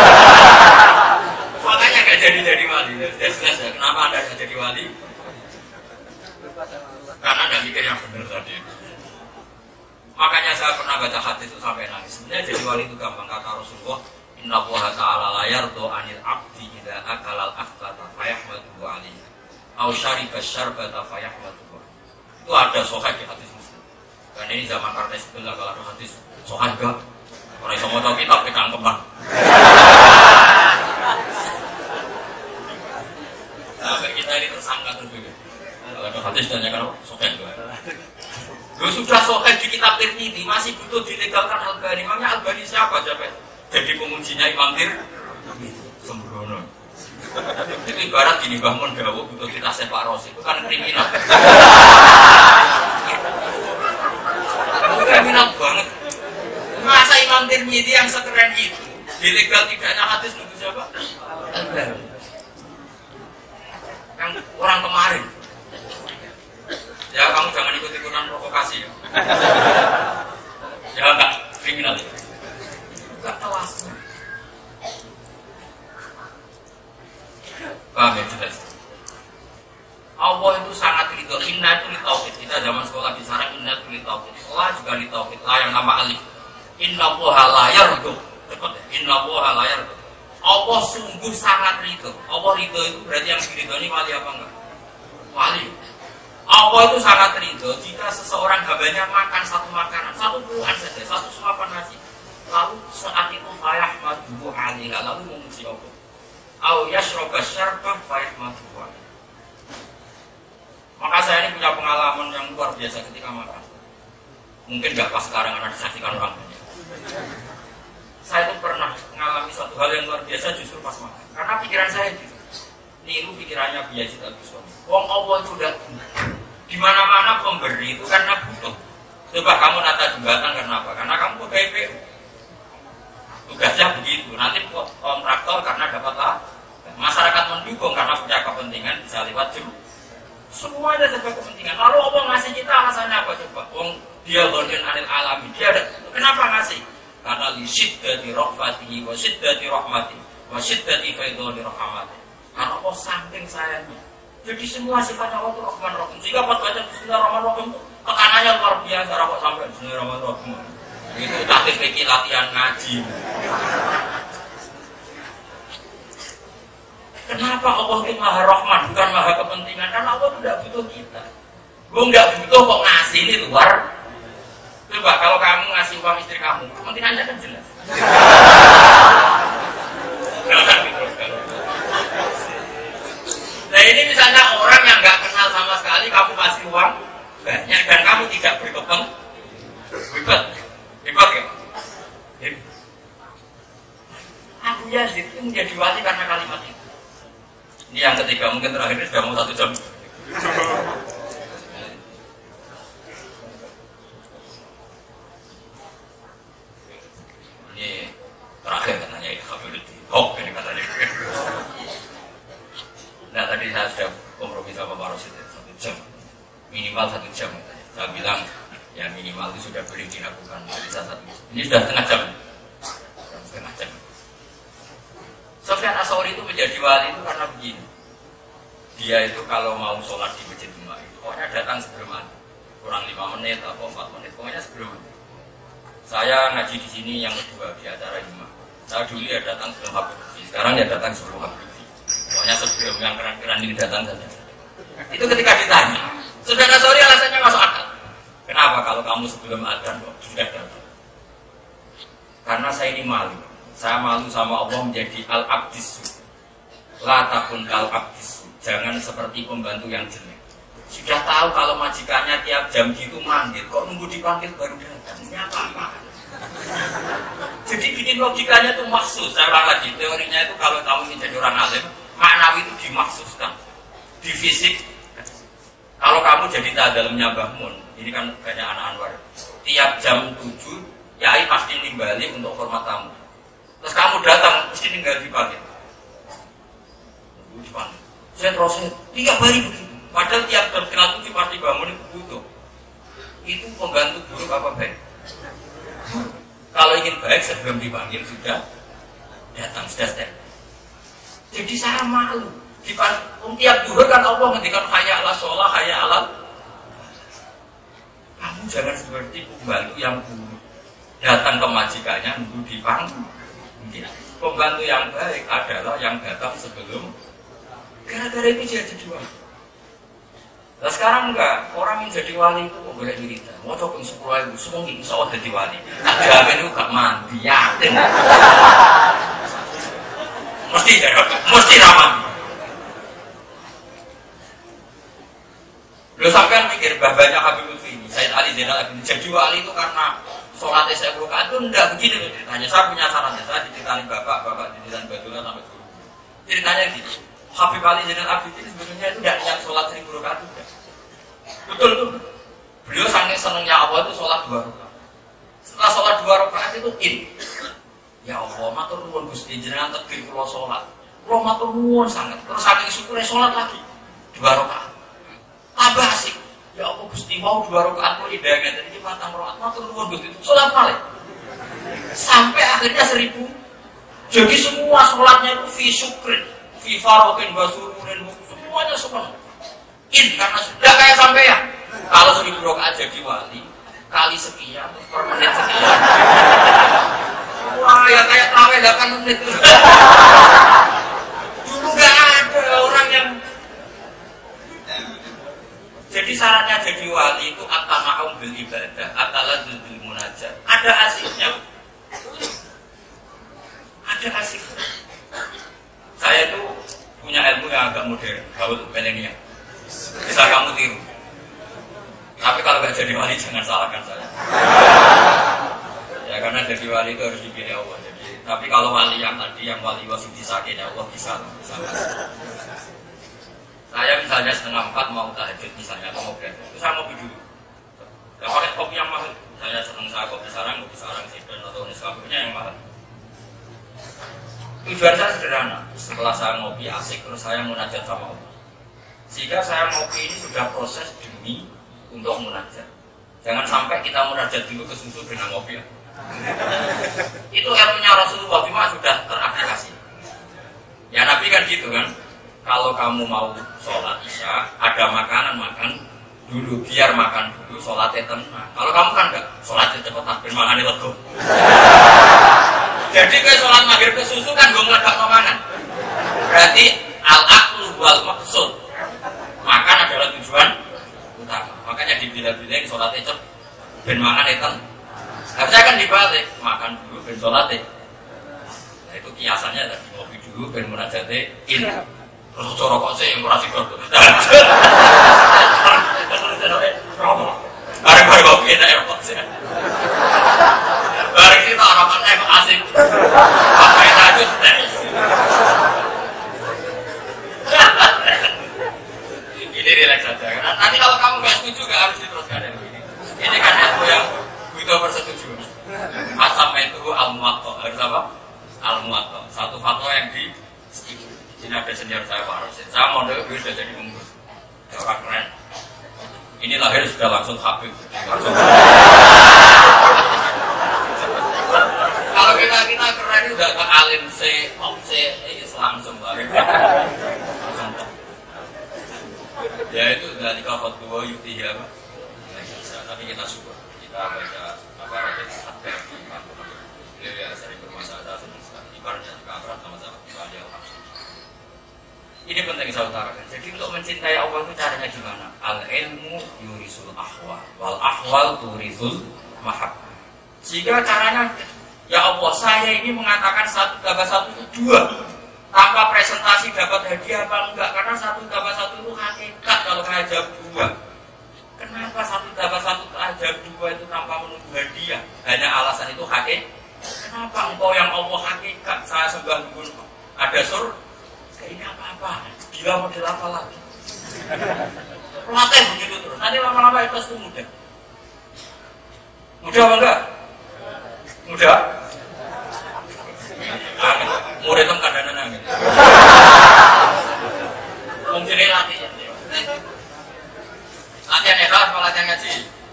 Makanya nggak jadi wali. Jelas ya. Kenapa anda nggak jadi wali? Karena anda mikir yang benar tadi. Makanya saya pernah baca hadis itu sampai nangis. Sebenarnya jadi wali itu gampang, kata Rasulullah. Inna Allaha ta'ala la yardu anil abdi idza akala al-afqata fayahmadu alaihi. Aw syariba syarbata fayahmadu. Itu ada sahih di hadis Muslim. Dan ini zaman karena sebelah kalau ada hadis sahih enggak. Orang yang mau tahu kitab pegang kembang. Sampai kita ini tersangka terus juga. Kalau ada hadis dan kan sahih enggak. Lu sudah sahih di kitab Tirmidzi masih butuh dilegalkan Al-Albani. Memangnya Al-Albani siapa coba? Jadi penguncinya Imam Tirmidzi. Sembrono. Itu ibarat gini bangun dawuh butuh kita separos itu kan kriminal. Kriminal banget. Masa Imam Tirmidzi yang sekeren itu dilegal tidaknya hadis nunggu siapa? Yang orang kemarin. Ya kamu jangan ikut-ikutan provokasi ya. Ya enggak kriminal. Enggak tahu asal. Paham ya jelas. Allah itu sangat ridho. Inna itu li tauhid. Kita zaman sekolah di sana inna itu li tauhid. Allah juga li tauhid. La yang nama alif. Inna Allaha la yardo. Cepat ya. Inna Allaha la yardo. Allah sungguh sangat ridho. Allah ridho itu berarti yang ridho ini wali apa enggak? Wali. Allah itu sangat ridho jika seseorang hambanya makan satu makanan, satu buah saja, satu suapan nasi. Lalu saat itu fayahmadu alaihi, lalu memuji Allah. Au yashroba syarbah fayahmaduha. Maka saya ini punya pengalaman yang luar biasa ketika makan. Mungkin gak pas sekarang karena disaksikan orang banyak. Saya itu pernah mengalami suatu hal yang luar biasa justru pas makan. Karena pikiran saya gitu. Niru pikirannya Yazid Al-Bustami. Wong Allah itu udah di mana-mana pemberi itu karena butuh. Coba kamu nata jembatan karena apa? Karena kamu pegawai PU. Tugasnya begitu. Nanti kontraktor karena dapat lah. Masyarakat mendukung karena punya kepentingan bisa lewat jemaah. Semuanya serba kepentingan. Lalu Allah ngasih kita alasannya apa coba? Wong dia ghanin anil alamin. Dia ada kenapa ngasih? Karena li syiddati rahmatihi wa syiddati rahmatihi wa syiddati faidati rahmatihi. Karena Allah saking sayangnya. Jadi semua sifatnya Allah itu Rahman Rahim. Sehingga pas baca Bismillahirrahmanirrahim itu tekanannya luar biasa. Kok sampai Bismillahirrahmanirrahim. Itu taktik pikir latihan ngaji. Kenapa Allah itu Maha Rahman bukan Maha kepentingan? Karena Allah itu tidak butuh kita. Gue nggak butuh kok ngasih ini luar. Coba kalau kamu ngasih uang istri kamu, kepentingannya kan jelas. Nah ini misalnya orang yang nggak kenal sama sekali, kamu kasih uang banyak dan kamu tidak berkepentingan, hebat ya? Abu Yazid itu menjadi wali karena kalimat itu. Ini yang ketiga, mungkin terakhir ini sudah mau 1 jam. Ini terakhir katanya ya, Habibullah. Oh, ini katanya. Nah tadi saya sudah kompromi sama Pak Rosid 1 jam, minimal 1 jam katanya. Saya bilang ya minimal itu sudah boleh dilakukan bisa 1 jam. Ini sudah setengah jam. Sufyan Ats-Tsauri itu menjadi wali itu karena begini. Dia itu kalau mau sholat di masjid Jumat itu pokoknya datang sebelum maghrib. Kurang 5 menit atau 4 menit, pokoknya sebelum maghrib. Saya ngaji di sini yang kedua di acara Jumat. Saya dulu ya datang sebelum Habib Lutfi, sekarang ya datang sebelum Habib Lutfi. Pokoknya sebelum yang keren-keren ini datang saja. Itu ketika ditanya, Sufyan Ats-Tsauri alasannya masuk akal. Kenapa kalau kamu sebelum adzan kok sudah datang? Karena saya ini malu. Saya malu sama Allah menjadi al-abdisu. La takun al-abdisu. Jangan seperti pembantu yang jelek. Sudah tahu kalau majikannya tiap jam gitu manggil, kok nunggu dipanggil baru datang? Ini apa-apa? Jadi bikin logikanya itu maksud. Saya ulang lagi, teorinya itu kalau kamu ingin jadi orang alim, maknawi itu dimaksudkan. Di fisik, kalau kamu jadi dalamnya Mbah Mun, ini kan banyak anak Anwar. Tiap jam 7, Yai pasti nimbali untuk hormat tamu. Terus kamu datang, mesti tinggal dipanggil. Saya terus tiap hari begitu. Padahal tiap jam 7 pasti bangun itu butuh. Itu pembantu buruk apa baik? Kalau ingin baik sebelum dipanggil sudah datang, sudah stand. Jadi saya malu. Tiap duhur kan Allah ngendikan hayya ala sholah, hayya ala. Kamu jangan seperti pembantu yang buruk. Datang ke majikannya nunggu dipanggil. Pembantu yang baik adalah yang datang sebelum. Gara-gara itu dia jadi wali. Nah sekarang enggak, orang yang jadi wali itu kok boleh cerita. Mau coba 10.000, semua insya Allah jadi wali. Tak jamin itu gak mandi, yakin. Mesti ramah. Lo sampean mikir banyak Habib Lutfi ini, Sayyid Ali Zainal Abidin jadi wali itu karena sholatnya saya rakaat itu enggak begini loh ceritanya. Saya punya sarannya, saya diceritain bapak diceritain Badullah sampai guru. Ceritanya gitu. Habib Ali Zainal Abidin sebenarnya itu tidak niat sholat 1000 rakaat juga. Betul tuh. Beliau saking senengnya Allah itu sholat 2 rakaat. Setelah sholat 2 rakaat itu ya Allah, matur nuwun Gusti jenengan tegir kula sholat. Kula matur nuwun sangat. Terus saking syukure sholat lagi 2 rakaat. Tambah asik. Ya Allah Gusti mau 2 rakaat mulai dagangan iki 4 rakaat matur nuwun Gusti. Sholat malih. Sampai akhirnya 1000. Jadi semua sholatnya itu fi syukrin. Fifarokin basururin semuanya semua karena sudah kayak sampean kalau 1000 rakaat jadi wali kali sekian per menit sekian wah ya kayak tarawih 8 menit dulu gak ada orang yang jadi syaratnya jadi wali itu at-tama'um bil ibadah at-taladzuz bil munajat ada asiknya saya itu punya ilmu yang agak modern, gaul milenial. Bisa kamu tiru. Tapi kalau nggak jadi wali jangan salahkan saya. Ya karena jadi wali itu harus dipilih Allah. Tapi kalau wali yang tadi yang wali wasiti sakin ya Allah bisa. Saya misalnya 3:30 mau tahajud misalnya atau mau berada, itu saya mau dulu. Gak pakai kopi yang mahal. Saya senang saya kopi sarang, Sidan atau Nescafe-nya yang mahal. Tujuan saya sederhana. setelah saya ngopi asik, terus saya munajat sama Allah. Sehingga saya ngopi ini sudah proses demi untuk munajat. Jangan sampai kita munajat dulu ke susu dengan ngopi. Itu ilmunya Rasulullah cuma sudah teraplikasi. Ya Nabi kan gitu kan. Kalau kamu mau sholat isya, ada makanan makan dulu, biar makan dulu, sholatnya tenang. Kalau kamu kan enggak, sholatnya cepet tapi makannya lego. Jadi ke sholat maghrib ke susu kan gue meledak makanan. Berarti al-aqlu wal maksud. Makan adalah tujuan utama. Makanya dibilang-bilang sholatnya cepet, ben makannya tenang. Harusnya kan dibalik, makan dulu ben sholatnya. Nah itu kiasannya tadi, ngopi dulu ben munajatnya in. Terus cara kok sih murah sih kok. Bareng-bareng kopi enak ya kok sih. Bareng kita orang-orang yang asik. Apa yang lanjut deh. Ini relax saja. Nanti kalau kamu nggak setuju nggak harus diteruskan ya. Ini kan ilmu yang butuh persetujuan. Asam itu al-muwatta, harus apa? Al-muwatta. Satu fatwa yang di sini ada senior saya Pak Rosin. Saya mau dulu sudah jadi pengurus. Ya, orang keren. Ini lahir sudah langsung habib. Kalau kita keren itu udah ke alim C, top C, langsung lahir. Langsung top. Ya itu dari kafat dua yuti ya Pak. Tapi kita syukur. Kita baca apa ada sabda di kantor. Ya sering bermasalah senang sekali. Ibaratnya juga akrab sama-sama. Ini penting saya utarakan. Jadi untuk mencintai Allah itu caranya gimana? Al-ilmu yurisul ahwal, wal ahwal turisul mahabbah. Jika caranya, ya Allah saya ini mengatakan 1 tambah 1 itu 2. Tanpa presentasi dapat hadiah apa enggak? Karena 1 tambah 1 itu hakikat kalau saya jawab 2. Kenapa 1 tambah 1 aja 2 itu tanpa menunggu hadiah? Hanya alasan itu hakikat. Kenapa engkau yang Allah hakikat saya sembah dulu ada surga? Ini apa-apa, gila model apa lagi? Pelatih begitu terus, nanti lama-lama itu mudah. Mudah apa enggak? Mudah? Amin. Murid itu kadang-kadang amin. Mungkin ini latihan. Latihan ikhlas apa latihan ngaji?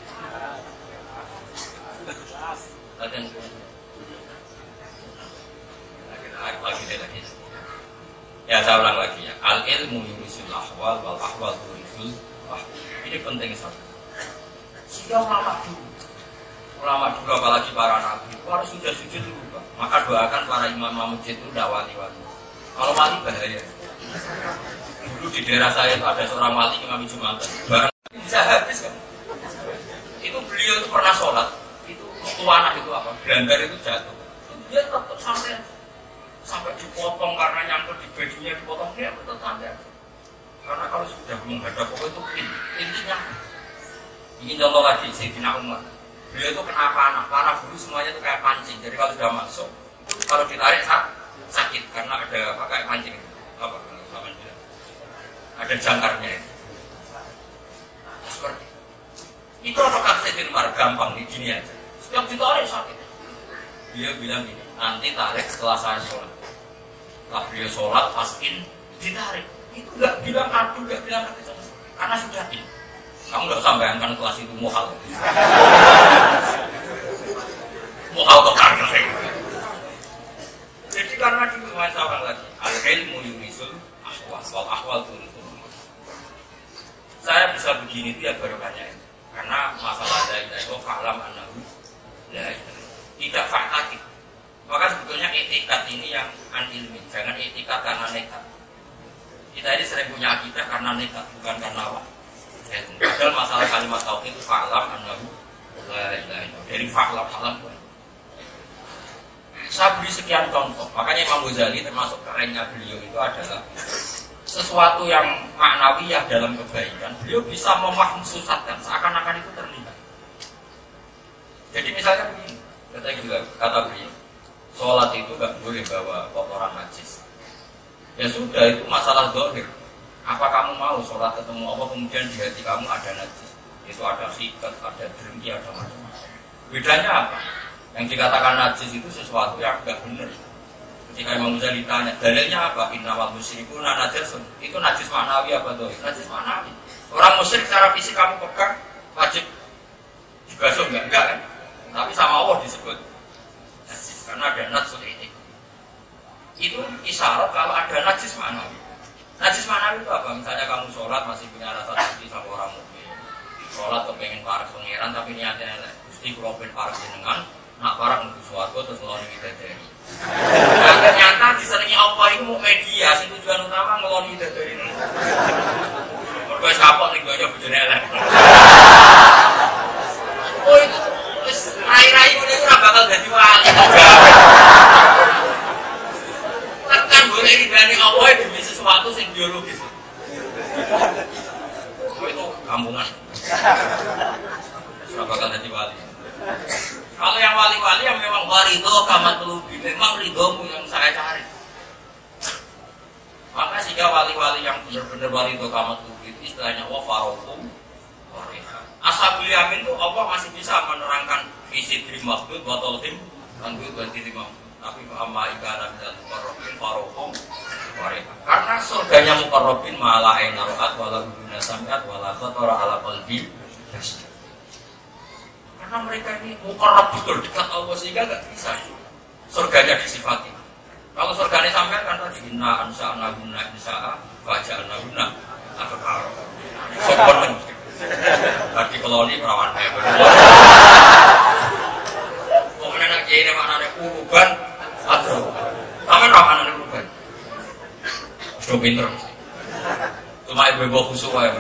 Latihan. Lagi. Ya saya ulang lagi ya. Al-ilmu yurisul ahwal wal ahwal turisul mahabbah. Ini penting sekali. Sehingga ulama dulu apalagi para nabi itu harus sujud dulu Pak. Maka doakan para imam masjid itu tidak wali-wali. Kalau wali bahaya. Dulu di daerah saya itu ada seorang wali imam Jumatan. Barang bisa habis kan. Itu beliau itu pernah sholat. Itu anak itu apa? Belandar itu jatuh. Dia tetap sampai dipotong karena nyangkut di bajunya dipotong dia betul santai. Karena kalau sudah menghadap Allah itu intinya. Ini contoh lagi Sayyidina Umar. Beliau itu kena panah bulu semuanya itu kayak pancing. Jadi kalau sudah masuk, kalau ditarik sakit karena ada apa kayak pancing itu. Apa? Ada jangkarnya itu. Seperti itu apakah Sayyidina Umar gampang nih gini aja. Setiap ditarik sakit. Dia bilang gini, nanti tarik setelah saya sholat. Setelah beliau sholat, paskin, ditarik. Itu gak bilang adu, gak bilang kata sama sekali. Karena sudah ini. Kamu gak usah bayangkan kelas itu muhal. Muhal bekar. Jadi karena di rumah saya lagi, al-ilmu yurisul ahwal, wal ahwal turisul. Saya bisa begini itu ya baru banyak. Karena masalah dari itu fa'lam annahu la ilaha. Tidak fanatik. Maka sebetulnya etikat ini yang anilmi. Jangan etikat karena nekat. Kita ini sering punya akidah karena nekat, bukan karena apa. Padahal masalah kalimat tauhid itu fa'lam annahu la ilaha illallah. Dari fa'lam. Saya beri sekian contoh. Makanya Imam Ghazali termasuk kerennya beliau itu adalah sesuatu yang maknawiyah dalam kebaikan. Beliau bisa memahsusatkan seakan-akan itu terlihat. Jadi misalnya begini. Kata beliau, sholat itu gak boleh bawa kotoran najis. Ya sudah, itu masalah zahir. Apa kamu mau sholat ketemu Allah kemudian di hati kamu ada najis? Itu ada sikat, ada dengki, ada macam-macam. Bedanya apa? Yang dikatakan najis itu sesuatu yang gak benar. Ketika Imam Ghazali ditanya, dalilnya apa? Innamal musyrikuna najasun. Itu najis ma'nawi apa tuh? Najis ma'nawi. Orang musyrik secara fisik kamu pegang wajib dibasuh enggak kan? Tapi sama Allah disebut najis karena ada najis ini. Itu isyarat kalau ada najis ma'nawi. Najis ma'nawi itu apa? Misalnya kamu sholat masih punya rasa benci sama orang mukmin. Sholat kepengen parek pangeran tapi niatnya elek. Gusti kula ben parek jenengan, nak parek menuju swarga terus ngeloni bidadari. Nah, ternyata disenengi Allah itu mau media, sing tujuan utama ngeloni bidadari. Mergo wis kapok ning goyo bojone elek. Oh itu wis rai-rai ngene ora bakal dadi wali. Tekan boleh ridani Allah demi sesuatu sing biologis. Oh itu kampungan. Ora bakal dadi wali. Kalau yang wali-wali yang memang warido kamatulubi, memang ridomu yang saya cari. Maka sehingga wali-wali yang benar-benar warido kamatulubi itu istilahnya wafarokum wareha. Ashabul yamin itu Allah masih bisa menerangkan visi diri maksud watolhim dan diri maksud. Tapi amma ikana minal mukarrabin farokum wareha. Karena surganya mukarrabin malah enaruat wala guna samiat wala khatara ala qalbi. Karena mereka ini mukarrab betul dekat Allah sehingga nggak bisa surganya disifati. Kalau surganya sampai kan tadi inna ansa'na guna insa'a faja'na guna atau karo sopon tadi keloni perawan hebat kemudian nak kiai ini maknanya uruban atau tapi ramananya uruban sudah pinter cuma ibu-ibu khusus ya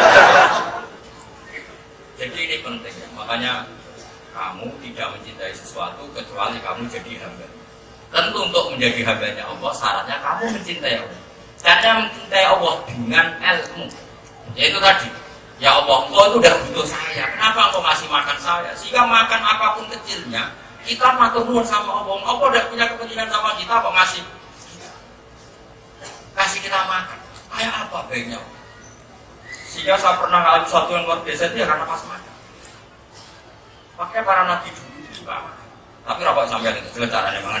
jadi ini penting ya. Makanya kamu tidak mencintai sesuatu kecuali kamu jadi hamba. Tentu untuk menjadi hambanya Allah syaratnya kamu mencintai Allah. Caranya mencintai Allah dengan ilmu. Yaitu tadi, ya Allah, engkau itu udah butuh saya. Kenapa engkau masih makan saya? Sehingga makan apapun kecilnya, kita matur nuwun sama Allah. Allah udah punya kepentingan sama kita, kok masih kasih kita makan. Kayak apa baiknya? Sehingga saya pernah ngalamin sesuatu yang luar biasa itu ya karena pas makan. Makanya para nabi dulu juga makan. Tapi rapat sampai itu caranya makan.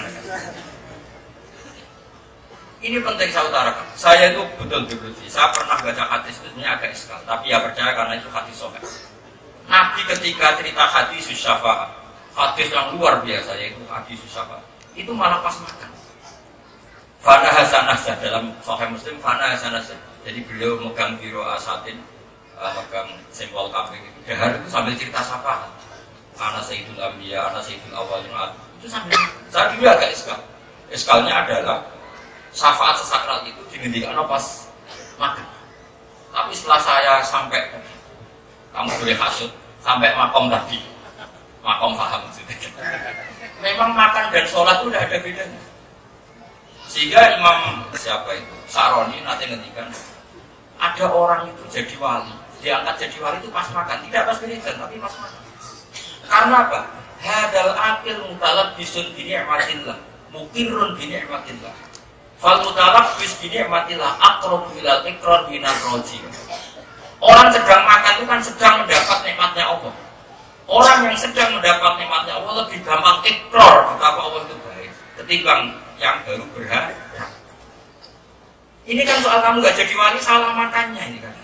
Ini penting saya utarakan. Saya itu betul-betul sih. Saya pernah baca hadis itu sebenarnya agak iskal. Tapi ya percaya karena itu hadis sahih. Nabi ketika cerita hadis syafa'ah, hadis yang luar biasa yaitu hadis syafa'ah, itu malah pas makan. Fana hasanah dalam sahih Muslim fana hasanah. Jadi beliau megang biro asatin, megang simbol kambing itu. Dahar itu sambil cerita syafa'ah. Ana sayyidul anbiya, ana sayyidul awwalin. Itu sambil saya dulu agak iskal. Iskalnya adalah syafaat sesakral itu dihentikan pas makan. Tapi setelah saya sampai, kamu boleh hasut, sampai makom tadi, makom paham maksudnya. Memang makan dan sholat itu udah ada bedanya. Sehingga Imam siapa itu, Saroni nanti ngendikan, ada orang itu jadi wali, diangkat jadi wali itu pas makan, tidak pas wiridan tapi pas makan. Karena apa? Hadal akil mutalab bisun bini'matillah, mukirrun bini'matillah. Fal mutalab bis bini'matillah aqrabu ilal ikrar binar roji. Orang sedang makan itu kan sedang mendapat nikmatnya Allah. Orang yang sedang mendapat nikmatnya Allah lebih gampang ikrar betapa Allah itu baik ketimbang yang baru berharap. Ini kan soal kamu gak jadi wali salah makannya ini kan.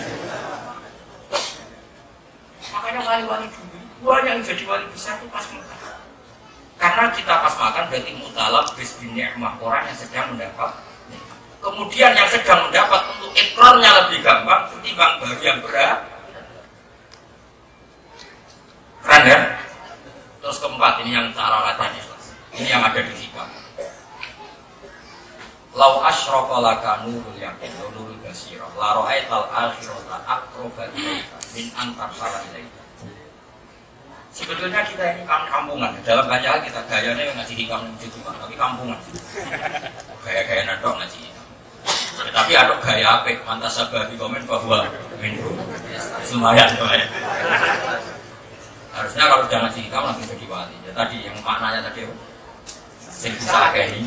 Makanya wali-wali dulu yang jadi wali besar itu pas makan. Karena kita pas makan berarti mutalab bis binikmah, orang yang sedang mendapat. Kemudian yang sedang mendapat untuk ikrarnya lebih gampang ketimbang baru yang berat. Keren ya? Terus keempat ini yang cara katanya. Ini yang ada di hikam. Lau asyrafa laka nurul yaqin wa nurul basirah la ra'aital akhirata aqraba ilaika min antar salah ilaika. Sebetulnya kita ini kampungan. Dalam banyak hal kita gayanya yang ngaji hikam itu Pak, tapi kampungan. Gaya-gaya nadok ngaji hikam. Ya, tapi ada gaya apa? Mantas sabah di komen bahwa minum. Lumayan. Harusnya kalau sudah ngaji hikam langsung jadi wali. Ya tadi yang maknanya tadi sing bisa kayak ini.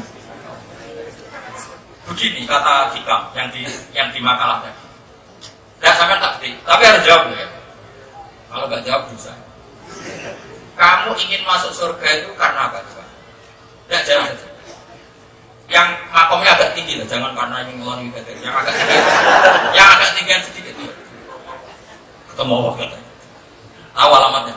Begini kata hikam yang di makalah tadi. Tidak sampai tapi harus jawab ya. Kalau nggak jawab bisa. Kamu ingin masuk surga itu karena apa? Tidak jawab. yang makomnya agak tinggi lah, jangan karena ini ngeloni ibadah, yang agak tinggi, yang agak tinggian sedikit. Ketemu Allah katanya. Tahu alamatnya?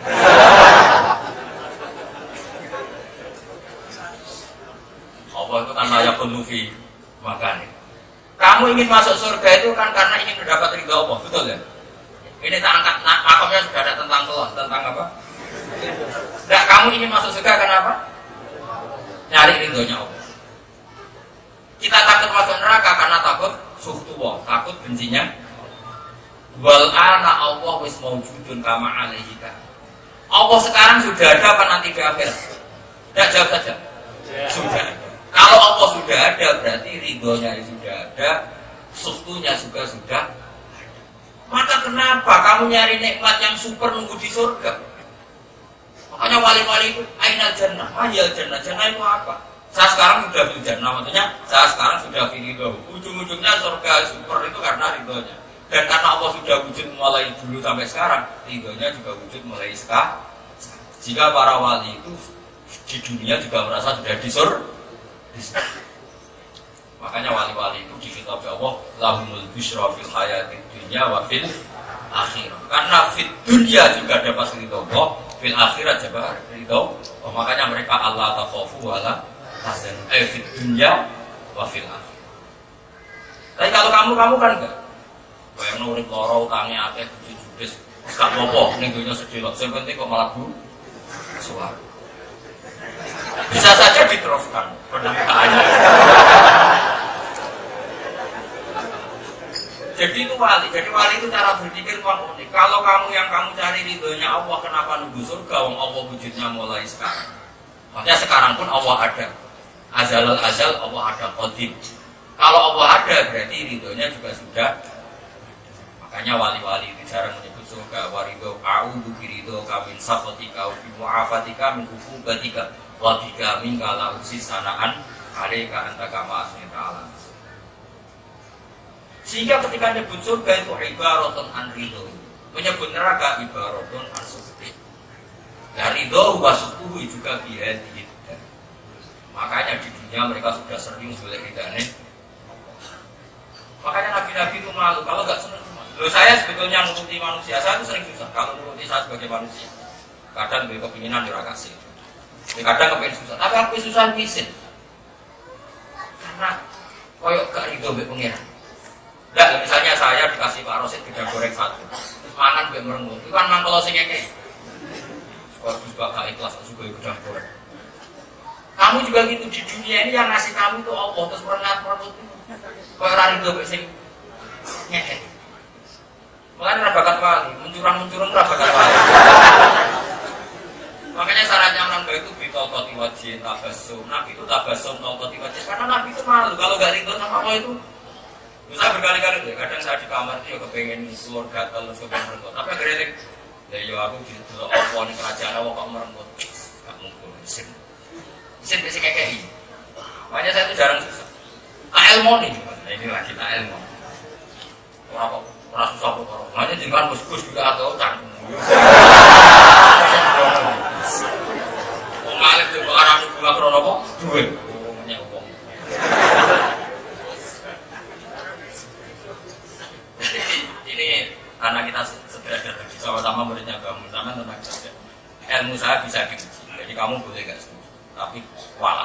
Allah itu kan layak penuhi makanya. Kamu ingin masuk surga itu kan karena ingin mendapat ridha Allah, betul ya? Ini tak angkat, makomnya sudah ada tentang telur, tentang apa? Nah, kamu ingin masuk surga kenapa? Nyari ridhonya Allah. Kita takut masuk neraka karena takut suhtullah, takut bencinya. Wal ana Allah wis maujudun kama alaihika. Allah sekarang sudah ada apa nanti di akhirat? Tidak, jawab saja. Sudah. Kalau Allah sudah ada berarti ridhonya sudah ada, suhtunya juga sudah. Maka kenapa kamu nyari nikmat yang super nunggu di surga? Makanya wali-wali itu ainal jannah, ayal jannah, jannah itu apa? Saya sekarang sudah di jannah, maksudnya saya sekarang sudah di ridho. Ujung-ujungnya surga super itu karena ridhonya. Dan karena Allah sudah wujud mulai dulu sampai sekarang, ridhonya juga wujud mulai sekarang. Jika para wali itu di dunia juga merasa sudah di surga. Makanya wali-wali itu di kitab Allah lahumul busyra fil hayatid dunya wa fil akhirah. Karena fid dunya juga dapat ridho Allah, fil akhirat juga ridho. Makanya mereka Allah takhafu wala tahzanu. Fid dunya wa fil akhirah. Tapi kalau kamu kan enggak. Bayang urip lara utange akeh judes. Gak apa-apa ning dunya sedih kok. Sing penting kok malah suara. Bisa saja diteruskan penderitaannya. Jadi itu wali. Jadi wali itu cara berpikir unik. Kalau yang kamu cari ridhonya Allah, kenapa nunggu surga? Wong Allah wujudnya mulai sekarang. Maksudnya sekarang pun Allah ada. Azalul azal Allah ada qadim. Kalau Allah ada berarti ridhonya juga sudah. Makanya wali-wali itu jarang menyebut surga. Waridho a'udhu biridho kamin sakhotika wa bimu'afatika min hukubatika wa bika min kala usis sanaan alaika anta kama asmita alam. Sehingga ketika menyebut surga itu ibaratun an ridho, menyebut neraka ibaratun an sukti. Dan ridho wa suktuhu juga bihadi. Makanya di dunia mereka sudah sering sulit ridhane. Makanya nabi-nabi itu malu kalau nggak senang. Loh, saya sebetulnya nuruti manusia, saya itu sering susah kalau nuruti saya sebagai manusia. Kadang gue kepinginan dirakasi, kadang kepengen susah, tapi aku susah misin. Karena koyok gak ridho be pengiran. Nah, misalnya saya dikasih Pak Rosid gedang goreng satu, terus mangan be merengut, itu kan mang kalau sing ngeke. Kalau juga gak ikhlas juga gedang goreng. Kamu juga gitu di dunia ini yang ngasih kamu itu Allah, terus merengut koyok ridho be sing ngeke. Makanya rabakat wali, mencurang-mencurang rabakat wali. Makanya syaratnya orang baik itu bitolkoti wajib, tabasum. Nabi itu tabasum, tolkoti wajib. Karena Nabi itu malu, kalau gak ridho sama Allah itu. Saya berkali-kali deh, kadang saya di kamar itu ya kepengen keluar gatel, terus kepengen merenggut. Tapi akhirnya, ya aku di dulu Allah, di kerajaan Allah kok merenggut. Gak mungkin, isin besi kayak ini. Makanya saya itu jarang susah. Ilmu nih, ini lagi tak ilmu. Orang susah kok orang. Makanya jangan gus-gus juga atau canggung. Wong alim juga orang juga krono kok duit. Punya uang. Ini karena kita sederhana lagi sama-sama muridnya kamu sama tentang saja. Ilmu saya bisa diuji. Jadi kamu boleh gak setuju, tapi walah.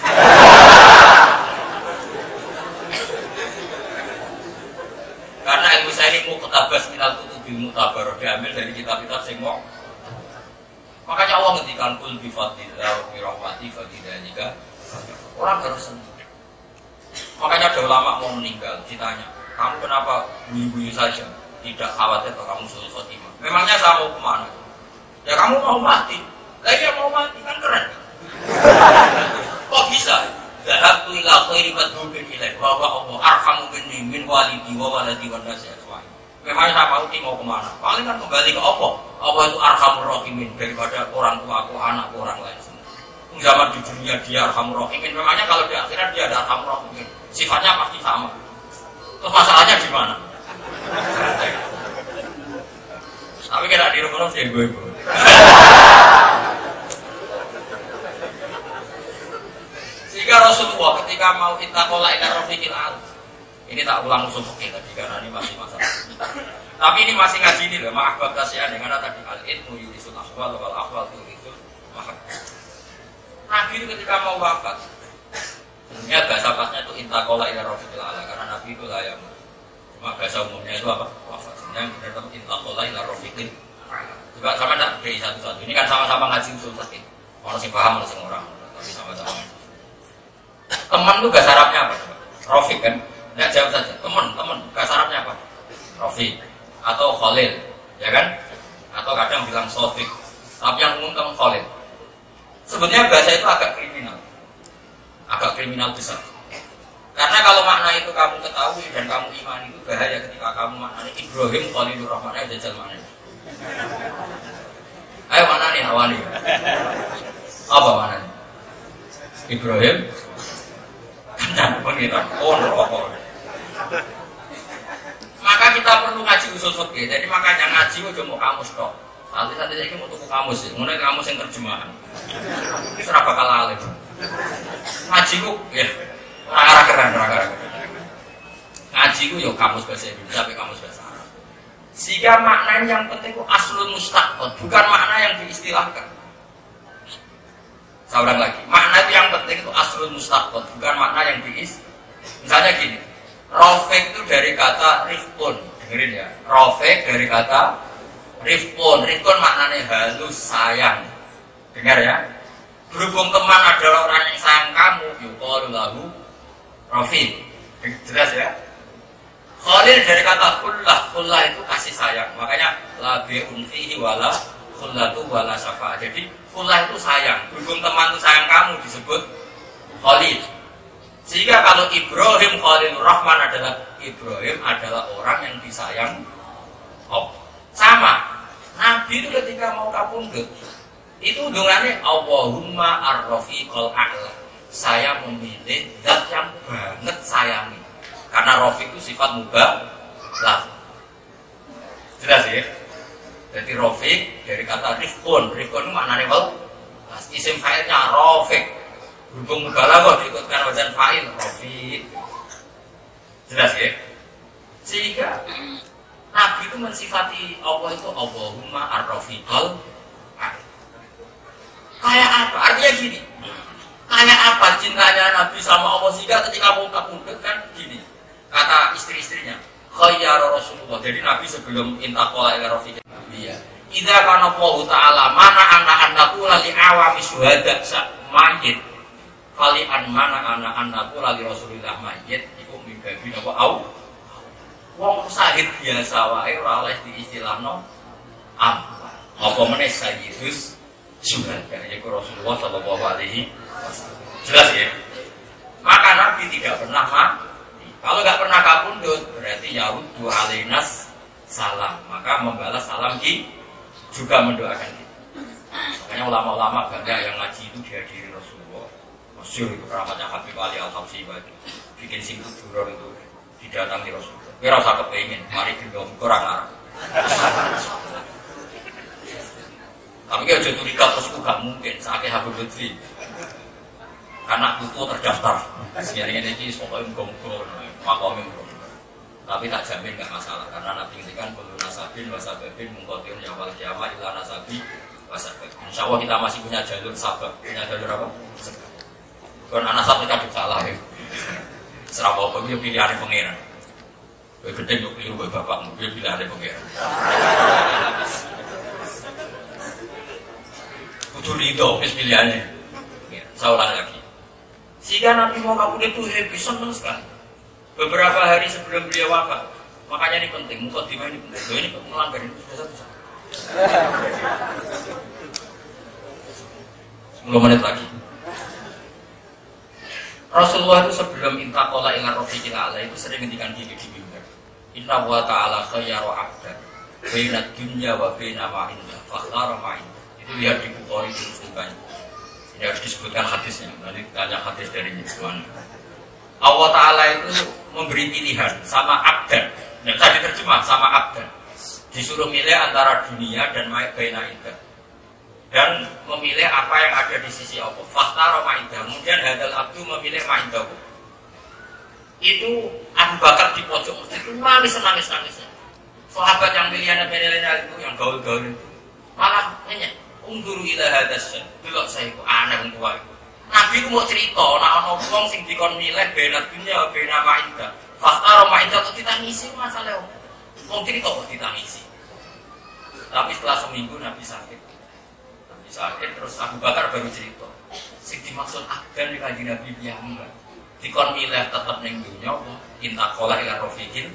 Karena ilmu saya ini muqtabas minal kutubil mutabaroh, diambil dari kitab-kitab semua. Makanya Allah ngendikan kul bi fadlillah wa bi rahmati fa bidzalika orang harus senang. Makanya ada ulama mau meninggal ditanya, kamu kenapa bunyi-bunyi saja, tidak khawatir kalau kamu suul khotimah? Memangnya saya mau kemana? Ya kamu mau mati. Lah iya mau mati kan keren. Kok bisa? Zahabtu ila khairi madhubin ilaih bahwa Allah arhamu minni min walidi wa waladi wa nasi aswa'i. Memangnya saya mau kemana? Paling kan kembali ke Allah. Allah itu arhamur rahimin, daripada orang tua aku, anak orang lain semua. Zaman di dunia dia arhamur rahimin. Memangnya kalau di akhirat dia ada arhamur rahimin, sifatnya pasti sama. Terus masalahnya di mana? Tapi kira di rumah sih gue. Sehingga Rasulullah ketika ketika mau ittaqola ila rafiqil a'la. Ini tak ulang usul fikih tadi karena ini masih masalah. Tapi ini masih ngaji ini loh, maaf bab kasihan dengan tadi al-ilmu yurisul ahwal wal ahwal yurisul mahab. Nabi itu ketika mau wafat, ya bahasa pasnya itu ittaqola ila rafiqil a'la karena Nabi itu lah yang cuma bahasa umumnya itu apa? Wafat. Yang benar itu ittaqola ila rafiqil a'la. Juga sama enggak beri satu-satu. Ini kan sama-sama ngaji usul fikih. Orang sing paham, orang sing orang, tapi sama-sama. Teman itu bahasa Arabnya apa? Rafiq kan? Nggak jawab saja. Teman, bahasa Arabnya apa? Rafiq atau Khalil, ya kan? Atau kadang bilang Sofiq. Tapi yang umum kan Khalil. Sebetulnya bahasa itu agak kriminal besar. Karena kalau makna itu kamu ketahui dan kamu imani itu bahaya ketika kamu maknanya Ibrahim Khalilur Rahman aja jajal maknanya. Ayo mana nih awali? Apa maknanya? Ibrahim dan pengiran. Oh, rokok. Maka kita perlu ngaji usul fikih. Jadi makanya ngaji udah mau kamus tok. Nanti ini mau tuku kamus sih. Mulai kamus yang terjemahan. Ini serah bakal alim. Ngaji ku ya orang keren. Ngaji ku yo kamus bahasa Indonesia sampai kamus bahasa Arab. Sehingga makna yang penting itu aslun mustaqbal, bukan makna yang diistilahkan. Saya ulang lagi, makna itu yang penting itu aslun mustaqbal, bukan makna yang misalnya gini, Rafiq itu dari kata rifqun, dengerin ya. Rafiq dari kata rifqun maknanya halus, sayang. Dengar ya. Berhubung teman adalah orang yang sayang kamu, yuqalu lahu Rafiq. Jelas ya. Khalil dari kata khullah itu kasih sayang. Makanya la bi'un fihi wala khullatu wala syafa'. Jadi khullah itu sayang. Berhubung teman itu sayang kamu disebut Khalil. Sehingga kalau Ibrahim Khalilur Rahman adalah Ibrahim adalah orang yang disayang Allah. Sama. Nabi itu ketika mau kapundhut itu hubungannya Allahumma ar-rafiqal a'la. Saya memilih zat yang banget sayangi. Karena Rafiq itu sifat mubah lah. Jelas ya? Jadi Rafiq dari kata rifqun itu maknanya apa? Isim fa'ilnya Rafiq. Berhubung mubalaghah diikutkan wazan fa'il Rafiq. Jelas ya? Sehingga Nabi itu mensifati Allah itu Allahumma ar-rafiqal a'la. Kayak apa? Artinya gini. Kayak apa cintanya Nabi sama Allah sehingga ketika mau kapundhut kan gini. Kata istri-istrinya, khayyara Rasulullah. Jadi Nabi sebelum intaqala ila rafiqil a'la. Idza kana Allah Ta'ala mana annaku li awami syuhada mayyit. Fali an mana annaku li Rasulillah mayyit iku mimbabi napa au. Wong syahid biasa wae ora oleh diistilahno am. Apa meneh sayyidus syuhada yaiku Rasulullah sallallahu alaihi wasallam. Jelas ya? Maka Nabi tidak pernah mati. Kalau nggak pernah kapundhut berarti yaruddu alainas salam. Maka membalas salam juga mendoakan kita. Makanya ulama-ulama bangga yang ngaji itu dihadiri Rasulullah. Masyhur itu keramatnya Habib Ali Al-Habsyi itu bikin singkut duror itu didatangi Rasulullah. Kira usah kepengin, mari gendong kurang arah. Tapi kalau jadi curiga terus gak mungkin sakit Habib Lutfi. Anak itu terdaftar. Sekarang ini pokoknya gong-gong, makomnya gong. Tapi tak jamin nggak masalah karena Nabi ngendikan kullu nasabin wasababin mungkotirun yawal kiamah ila nasabi wasabab. Insya Allah kita masih punya jalur sabab. Punya jalur apa? Sebab. Kalau anak sabab kita salah ya. Serapa apa dia pilihan pengiran. Gue gede gue keliru gue bapakmu dia pilihan pengiran. Kudu ridho wis pilihannya. Saya ulang lagi. Sehingga Nabi Muhammad itu happy, senang sekali. Beberapa hari sebelum beliau wafat, makanya ini penting, mukadimah ini penting. Ini melanggar ini sudah satu. 10 menit lagi. Rasulullah itu sebelum intaqala ila rafiqil a'la itu sering ngendikan gini di mimbar. Inna wa ta'ala khayyaru 'abdan baina dunya wa baina ma indah. Fakhtara ma indah. Itu lihat di Bukhari di Muslim. Ini harus disebutkan hadisnya. Nanti tanya hadis dari mana. Allah Ta'ala itu memberi pilihan sama abdan. Yang tadi terjemah sama abdan. Disuruh milih antara dunia dan baina indah. Dan memilih apa yang ada di sisi Allah. Fakhtara ma indah. Kemudian hadal abdu memilih ma indah. Itu Abu Bakar di pojok masjid itu nangis-nangisnya. Sahabat yang milenial itu, yang gaul-gaul itu, malah nanya, ungguru ila hadas, delok saya itu aneh untuk itu. Nabi itu mau cerita, nah ono wong sing dikon milih benar dunia benar mainda. Fakta mainda kok ditangisi masalah wong cerita kok ditangisi. Tapi setelah seminggu Nabi sakit, terus Abu Bakar baru cerita. Sing dimaksud abdan di kanjeng Nabi piyambak. Dikon milih tetep ning dunya apa intakola ila rafiqin.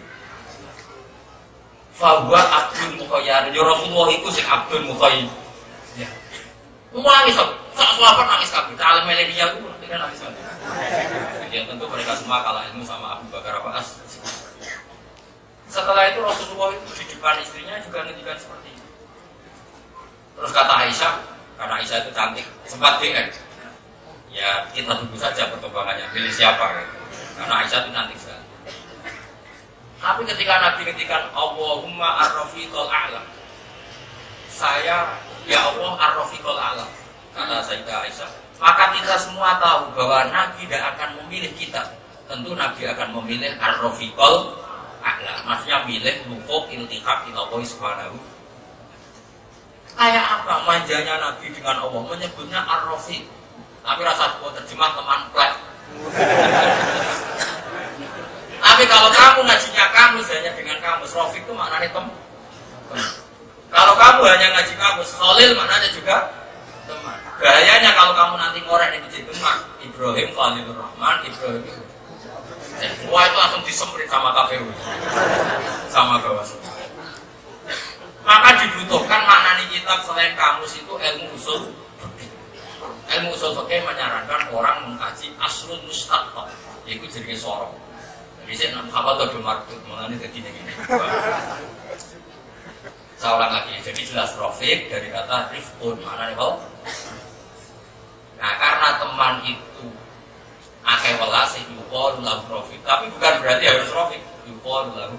Fahuwa abdul mukhayyar. Ya Rasulullah iku sing abdul mukhayyar. Ya. Nangis kok. Sak sahabat nangis kabeh. Alim milenial ku kan nangis kabeh. Ya tentu mereka semua kalah ilmu sama Abu Bakar As. Setelah itu Rasulullah itu di depan istrinya juga ngendikan seperti itu. Terus kata Aisyah, karena Aisyah itu cantik, sempat DM. Ya kita tunggu saja perkembangannya, pilih siapa gitu. Karena Aisyah itu cantik sekali. Tapi ketika Nabi ngendikan Allahumma ar-rafiqal a'la, saya ya Allah ar-rafiqal a'la, kata Sayyidah Aisyah, maka kita semua tahu bahwa Nabi tidak akan memilih kita. Tentu Nabi akan memilih ar-rafiqal a'la, maksudnya milih lufuk iltiqaq ila Allah subhanahu. Kayak apa manjanya Nabi dengan Allah, menyebutnya ar-rafiq. Tapi rasa gua terjemah teman plek. Tapi kalau kamu ngajinya kamus hanya dengan kamus, rafiq itu maknanya teman. Kalau kamu hanya ngaji kamus, khalil maknanya juga teman. Bahayanya kalau kamu nanti ngorek di masjid Demak, Ibrahim Khalilur Rahman, Ibrahim itu. Semua itu langsung disemprit sama KPU, sama Bawaslu. Maka dibutuhkan maknani kitab selain kamus itu ilmu usul. Ilmu usul fikih menyarankan orang mengkaji aslun mustaqbal, yaitu jadi sorong. Jadi saya apa tuh markut mengenai begini. Saya ulang lagi. Jadi jelas rafiq dari kata rifqun, maknanya apa? Nah karena teman itu akeh welas yuqalu lahu rafiq, tapi bukan berarti harus rafiq. Yuqalu lahu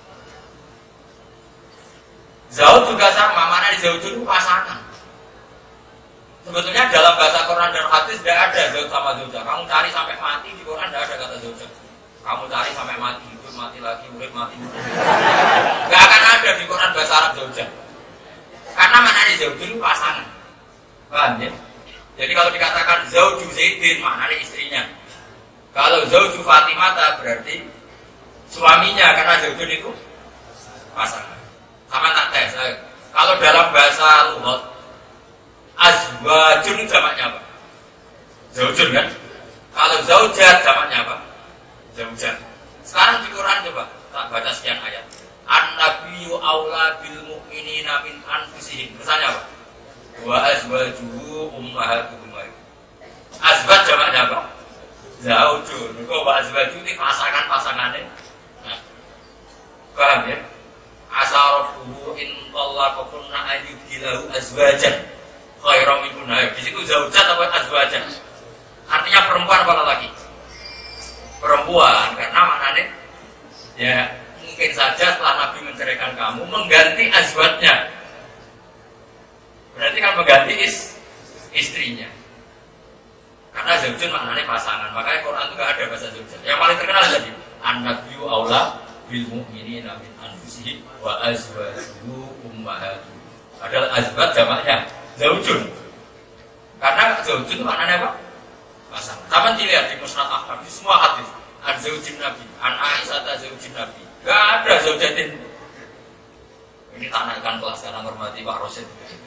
Zauj juga sama, mana di zauj itu pasangan. Sebetulnya dalam bahasa Quran dan hadis tidak ada zauj sama zauja. Kamu cari sampai mati di Quran tidak ada kata zauja. Kamu cari sampai mati, hidup mati lagi, urip mati. Tidak akan ada di Quran bahasa Arab zauja. Karena mana di zauj itu pasangan. Paham ya? Jadi kalau dikatakan zauju Zaidin, maknanya istrinya. Kalau zauju Fatimah berarti suaminya, karena zaujun itu pasangan. Sama tak tes. Kalau dalam bahasa lughat azwajun jamaknya apa? Zaujun kan? Kalau zaujat jamaknya apa? Zaujat. Sekarang di Quran coba tak baca sekian ayat. An-nabiyyu aula bil mu'minina min anfusihim. Misalnya apa? Wa azwajuhu ummahatuhum. Azwaj jamaknya apa? Zaujun. Kok wa azwaju ini pasangan-pasangannya. Nah. Paham ya? Asarabuhu in tallaqakunna ayyudilahu azwajan khairam minkunna. Di situ zaujat atau azwajan? Artinya perempuan apa lagi? Perempuan, karena maknanya ya mungkin saja setelah Nabi menceraikan kamu mengganti azwajnya. Berarti kan mengganti istrinya. Karena zaujun maknanya pasangan. Makanya Quran itu enggak ada bahasa zaujat. Yang paling terkenal tadi an-nabiyyu aula bil mu'minina min anfusihim wa azwajuhu ummahatuhum. Padahal azwaj jamaknya zaujun. Karena zaujun maknanya apa? Pasangan. Sama dilihat di Musnad Ahmad di semua hadis. An zaujin Nabi, an Aisyah zaujin Nabi. Enggak ada zaujatin. Ini tak naikkan kelas karena menghormati Pak Rosid.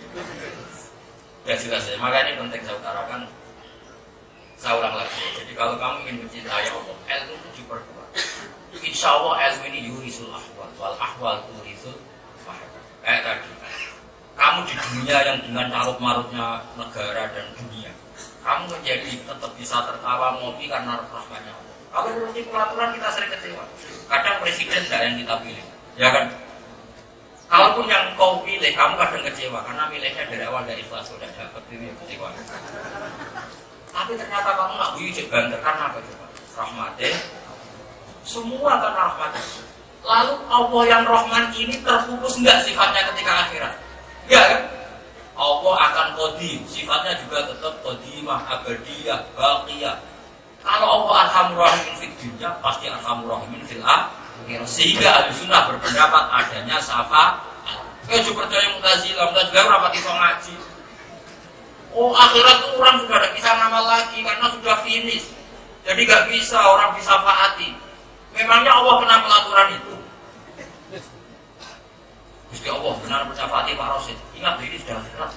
Ya jelas ya. Maka ini penting saya utarakan. Saya ulang lagi. Jadi kalau kamu ingin mencintai Allah, ilmu itu diperkuat. Insya Allah ilmu ini yurisul ahwal, wal ahwal yurisul faham. Tadi kamu di dunia yang dengan carut marutnya negara dan dunia, kamu menjadi tetap bisa tertawa ngopi karena rahmatnya Allah. Kalau menurut peraturan kita sering kecewa. Kadang presiden tidak yang kita pilih, ya kan? Kalaupun yang kau pilih, kamu kadang kecewa karena milihnya dari awal dari ikhlas sudah dapat itu kecewa. Tapi ternyata kamu nggak bujuk banget karena apa coba? Rahmatnya. Semua karena rahmatnya. Lalu Allah yang Rahman ini terputus enggak sifatnya ketika akhirat? Enggak kan? Allah akan qadim, sifatnya juga tetap qadimah, abadiyah, baqiyah. Kalau Allah Arhamur Rahimin fid dunya, pasti Arhamur Rahimin fil akhirah. Sehingga Ahlussunnah berpendapat adanya syafaat. Juga percaya Mu'tazilah rapat itu ngaji. Oh akhirat itu orang sudah tidak bisa ngamal lagi karena sudah finish. Jadi gak bisa orang bisa faati. Memangnya Allah pernah melaturan itu? Gusti Allah benar bersyafati Pak Rosid. Ingat ini sudah akhirat.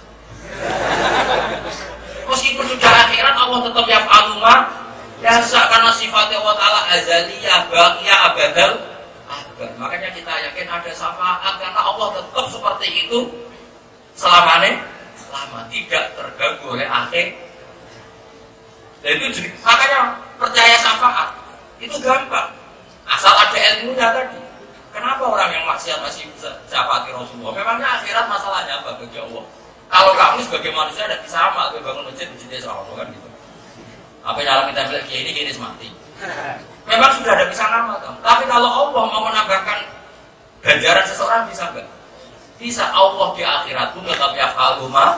Meskipun sudah akhirat Allah tetap yaf'alu ma yasha karena sifatnya Allah Ta'ala azaliyah, baqiyah, abadal. Makanya kita yakin ada syafaat karena Allah tetap seperti itu selama tidak terganggu oleh akhir. Dan itu jadi, makanya percaya syafaat itu gampang asal ada ilmunya tadi. Kenapa orang yang maksiat masih bisa syafaati Rasulullah? Memangnya akhirat masalahnya apa bagi Allah? Kalau kamu sebagai manusia tidak bisa amal, bangun masjid di desa Allah kan gitu. Apa yang kita bilang ini mati. Memang sudah ada bisa ngamal kamu. Tapi kalau Allah mau menambahkan ganjaran seseorang bisa enggak? Bisa. Allah di akhirat pun tetap yaf'alu ma.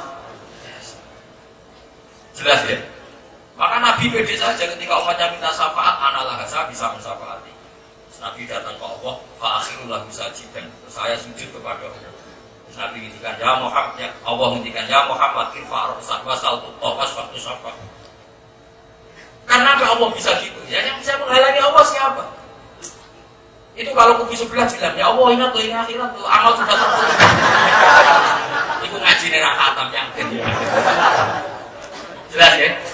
Jelas ya? Maka Nabi pede saja ketika umatnya minta syafaat, analah saya bisa mensyafaati. Nabi datang ke Allah, fa'akhirul lahu sajidan. Saya sujud kepada Allah. Nabi ngintikan ya Muhammad, ya Allah ngintikan ya Muhammad irfa' ra'sak wasal tuqwas waktu syafaat. Karena Allah bisa gitu, ya yang bisa menghalangi Allah siapa? Itu kalau kubu sebelah bilang, ya Allah ingat tuh ini akhirat tuh amal sudah terputus. Itu ngaji neraka hatam yang jelas ya.